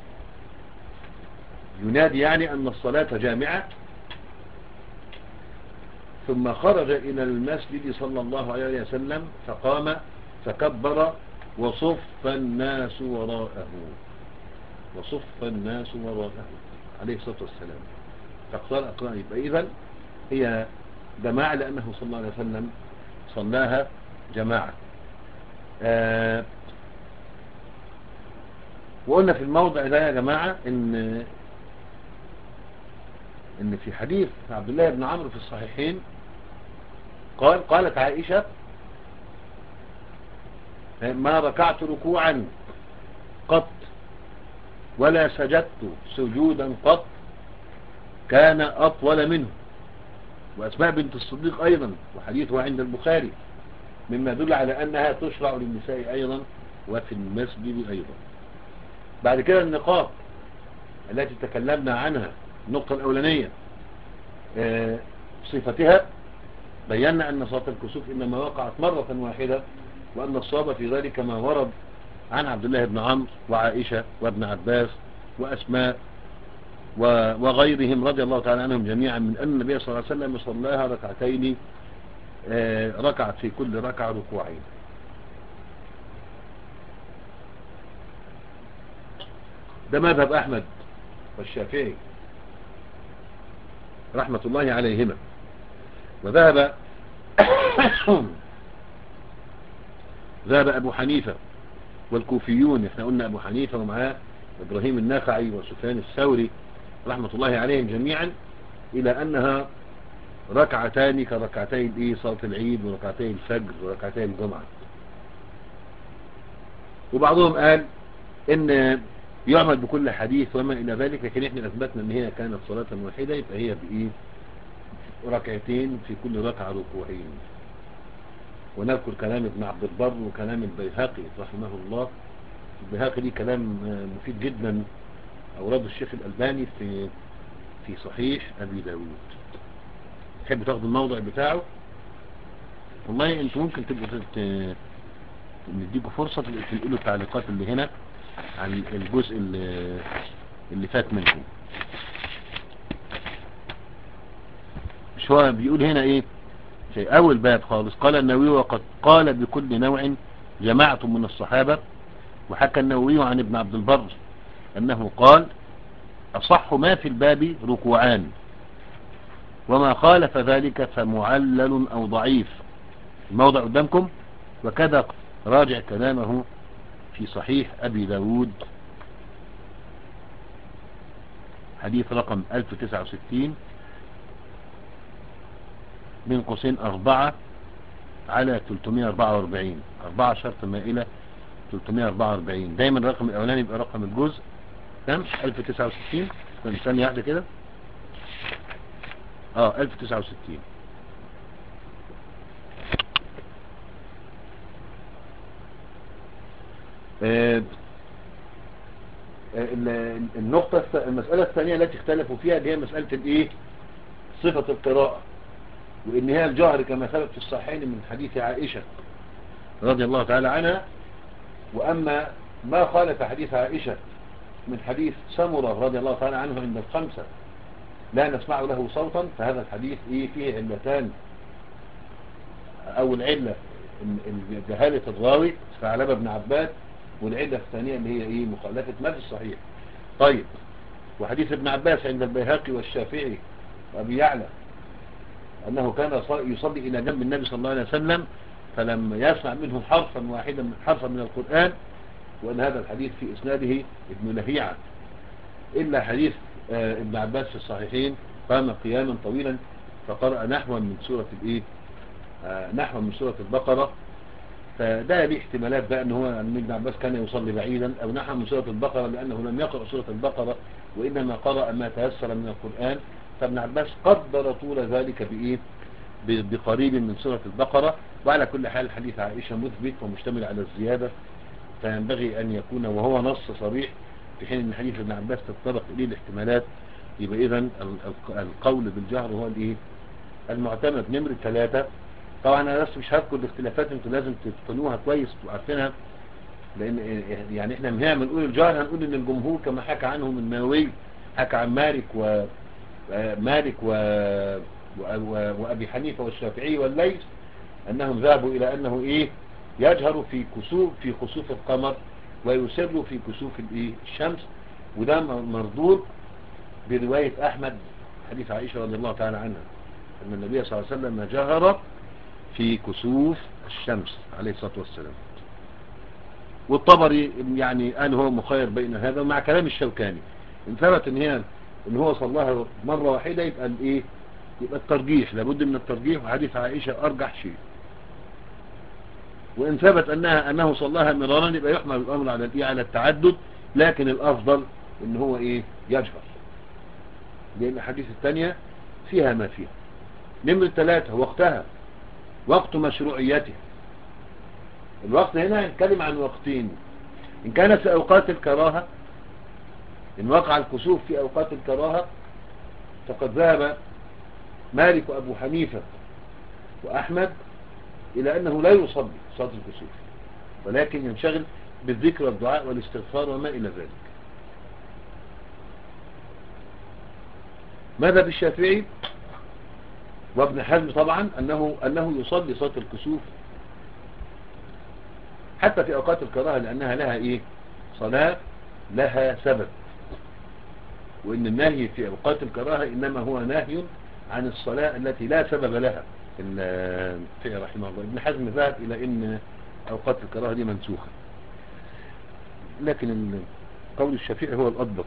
ينادي يعني أن الصلاة جامعة، ثم خرج إلى المسجد صلى الله عليه وسلم فقام فكبر وصف الناس وراءه وصف الناس وراءه عليه الصلاة والسلام، فاقترأ أقرأ. يبقى إذن هي جماعة لأنه صلى الله عليه وسلم صلاها جماعة. آه وقلنا في الموضع ده يا جماعة إن إن في حديث عبد الله بن عمرو في الصحيحين قال قالت عائشة ما ركعت ركوعا قط ولا سجدت سجودا قط كان أطول منه. وأسماء بنت الصديق أيضا وحديثها عند البخاري، مما يدل على أنها تشرع للنساء أيضا وفي المسجد أيضا. بعد كده النقاط التي تكلمنا عنها، النقطة الأولانية آه صفتها، بينا أن صلاة الكسوف إنما وقعت مرة واحدة، وأن الصواب في ذلك ما ورد عن عبد الله بن عمرو وعائشة وابن عباس وأسماء وغيرهم رضي الله تعالى عنهم جميعا، من أن النبي صلى الله عليه وسلم صلاها ركعتين، آه ركعت في كل ركعة ركوعين. ده مذهب أحمد والشافعي رحمة الله عليهما. وذهب ذهب أبو حنيفة والكوفيون، احنا قلنا أبو حنيفة ومعاه إبراهيم النخعي وسفيان الثوري رحمة الله عليهم جميعا، إلى أنها ركعتان كركعتين إيه صلاة العيد وركعتين الفجر وركعتين الجمعة. وبعضهم قال إن يعمل بكل حديث وما إلى ذلك، لكن احنا أثبتنا أن هي كانت صلاة واحدة، يبقى هي بإيه ركعتين في كل ركعة ركوعين. ونذكر كلام ابن عبد البر وكلام البيهقي رحمه الله. البيهقي ليه كلام مفيد جدا أورده الشيخ الألباني في في صحيح أبي داود. تحب تاخد الموضع بتاعه؟ والله انتوا ممكن تبقوا نديكوا فرصة تنقلوا التعليقات اللي هنا عن الجزء اللي, اللي فات منكم. مش هو بيقول هنا ايه في اول باب خالص؟ قال النووي وقد قال بكل نوع جماعة من الصحابة. وحكى النووي عن ابن عبد البر انه قال اصح ما في الباب ركوعان، وما خالف ذلك فمعلل او ضعيف. الموضع قدامكم. وكذا راجع كلامه في صحيح ابي داود حديث رقم ألف وتسعة وستين من قوسين أربعة على ثلاثمائة وأربعة وأربعين، أربعة شرط مائلة ثلاثمائة وأربعة وأربعين. دايما الرقم الأولاني يبقى رقم الجزء كم؟ ألف وتسعة وستين. ثانية واحدة كده. اه ألف وتسعة وستين. آه، ال- النقطة الث- المسألة الثانية التي اختلفوا فيها اللي هي مسألة الايه صفة القراءة، وان هي الجهر كما ثبت في الصحيحين من حديث عائشة رضي الله تعالى عنها. واما ما خالف حديث عائشة من حديث سمرة رضي الله تعالى عنه عند الخمسة لا نسمع له صوتا، فهذا الحديث ايه فيه علتان. اول علة ال- ال- جهالة الراوي ثعلبة بن عباد، والعلة الثانية اللي هي ايه مخالفة ما في الصحيح. طيب، وحديث ابن عباس عند البيهقي والشافعي وابي يعلى انه كان يصلي الى جنب النبي صلى الله عليه وسلم فلم يسمع منه حرفا واحدا من حرفا من القرآن، وان هذا الحديث في اسناده ابن لهيعة. الا حديث آه ابن عباس في الصحيحين قام قياما طويلا فقرأ نحوا من سورة الايه آه نحوا من سورة البقرة. فده ليه احتمالات بقى ان هو ان ابن عباس كان يصلي بعيدا، او نحو من سورة البقرة لانه لم يقرأ سورة البقرة وانما قرأ ما تيسر من القرآن. فابن عباس قدر طول ذلك بايه ب- بقريب من سورة البقرة. وعلى كل حال حديث عائشة مثبت ومشتمل على الزيادة، فينبغي ان يكون وهو نص صريح، في حين ان حديث ابن عباس تتطرق اليه الاحتمالات. يبقى اذا ال- ال- القول بالجهر هو الايه المعتمد. نمرة ثلاثة، طبعا انا بس مش هذكر الاختلافات، انتوا لازم تتقنوها كويس وعارفينها، لان يعني احنا مهما بنقول الجهر هنقول ان الجمهور كما حكى عنه من نووي حكى عن مالك و مالك و... و... وابي حنيفة والشافعي والليث انهم ذهبوا الى انه ايه يجهر في كسوف في خسوف القمر ويسر في كسوف الايه الشمس. وده مردود برواية احمد حديث عائشة رضي الله تعالى عنها ان النبي صلى الله عليه وسلم جهر في كسوف الشمس عليه الصلاة والسلام. والطبري يعني قال هو مخير بين هذا ومع كلام الشوكاني، ان ثبت ان هي ان هو صلاها مرة واحدة يبقى الايه يبقى الترجيح لابد من الترجيح، وحديث عائشة ارجح شيء. وان ثبت انها انه صلاها مرارا يبقى يحمل الامر على الايه على التعدد، لكن الافضل ان هو ايه يجهر، لان الحديث الثانية فيها ما فيها. نمرة ثلاثة وقتها وقت مشروعيته. الوقت هنا نتكلم عن وقتين، إن كان في أوقات الكراهة، إن وقع الكسوف في أوقات الكراهة فقد ذهب مالك وأبو حنيفة وأحمد إلى أنه لا يصلي صلاة الكسوف، ولكن ينشغل بالذكر والدعاء والاستغفار وما إلى ذلك. ماذا بالشافعي وابن حزم طبعا أنه, أنه يصلي صلاة الكسوف حتى في أوقات الكراهة، لأنها لها إيه صلاة لها سبب، وإن النهي في أوقات الكراهة إنما هو نهي عن الصلاة التي لا سبب لها. الفقه رحمه الله ابن حزم ذهب إلى إن أوقات الكراهة دي منسوخة، لكن قول الشافعي هو الأضبط.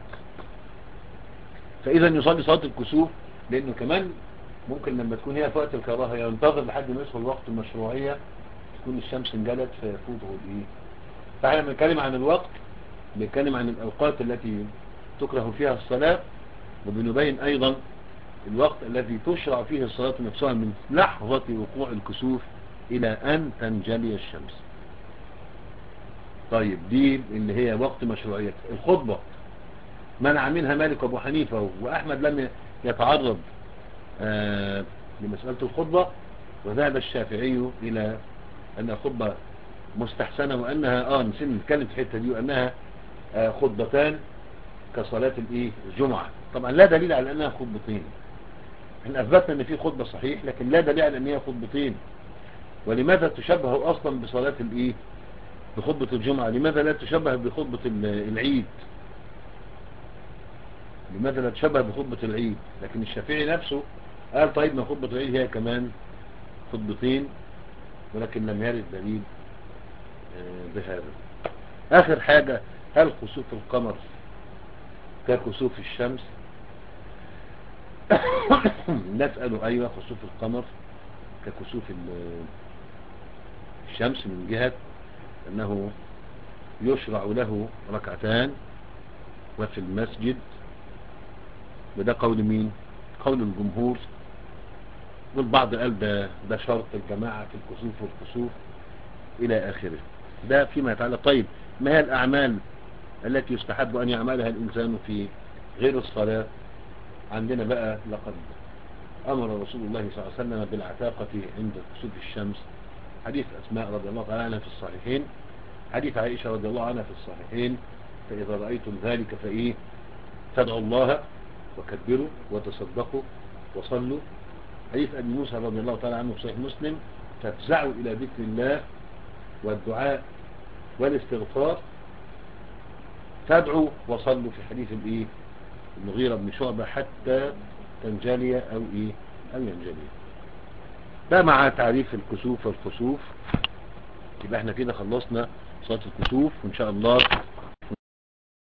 فإذا يصلي صلاة الكسوف، لأنه كمان ممكن لما تكون هي في وقت الكراهة ينتظر لحد ما يدخل وقت المشروعية تكون الشمس انجلت فيفوته الإيه. فاحنا بنتكلم عن الوقت، بنتكلم عن الأوقات التي تكره فيها الصلاة، وبنبين أيضا الوقت الذي تشرع فيه الصلاة نفسها من لحظة وقوع الكسوف إلى أن تنجلي الشمس. طيب دي اللي هي وقت مشروعية. الخطبة منع منها مالك وابو حنيفة، وأحمد لم يتعرض آه لمسألة الخطبة، وذهب الشافعي إلى أن الخطبة مستحسنة، وأنها آه نسينا نتكلم في الحتة دي، وأنها آه خطبتان كصلاة الإيه الجمعة. طبعا لا دليل على أنها خطبتين، احنا أثبتنا أن في خطبة صحيح، لكن لا دليل على أن هي خطبتين. ولماذا تشبه أصلا بصلاة الإيه بخطبة الجمعة؟ لماذا لا تشبه بخطبة العيد؟ لماذا لا تشبه بخطبة العيد؟ لكن الشافعي نفسه قال طيب ما خطبة العيد هي كمان خطبتين، ولكن لم يرد دليل بهذا. آخر حاجة، هل خسوف القمر كخسوف الشمس؟ نسأل أيوة خسوف القمر ككسوف الشمس من جهة أنه يشرع له ركعتان وفي المسجد، وده قول مين؟ قول الجمهور، والبعض قال ده, ده شرط الجماعة في الكسوف والكسوف إلى آخره. ده فيما يتعلق. طيب ما هي الأعمال التي يستحب أن يعملها الإنسان في غير الصلاة؟ عندنا بقى لقد أمر رسول الله صلى الله عليه وسلم بالعتاقة عند كسوف الشمس، حديث أسماء رضي الله تعالى عنها في الصحيحين، حديث عائشة رضي الله عنها في الصحيحين، فإذا رأيتم ذلك فإيه فادعوا الله وكبروا وتصدقوا وصلوا. حديث أبي موسى رضي الله تعالى عنه في صحيح مسلم، فافزعوا إلى ذكر الله والدعاء والاستغفار، فادعوا وصلوا في حديث الإيه المغيرة بن شعبة حتى تنجلي أو إيه أو ينجلي. ده مع تعريف الكسوف والخسوف. يبقى احنا كده خلصنا صلاة الكسوف، وإن شاء الله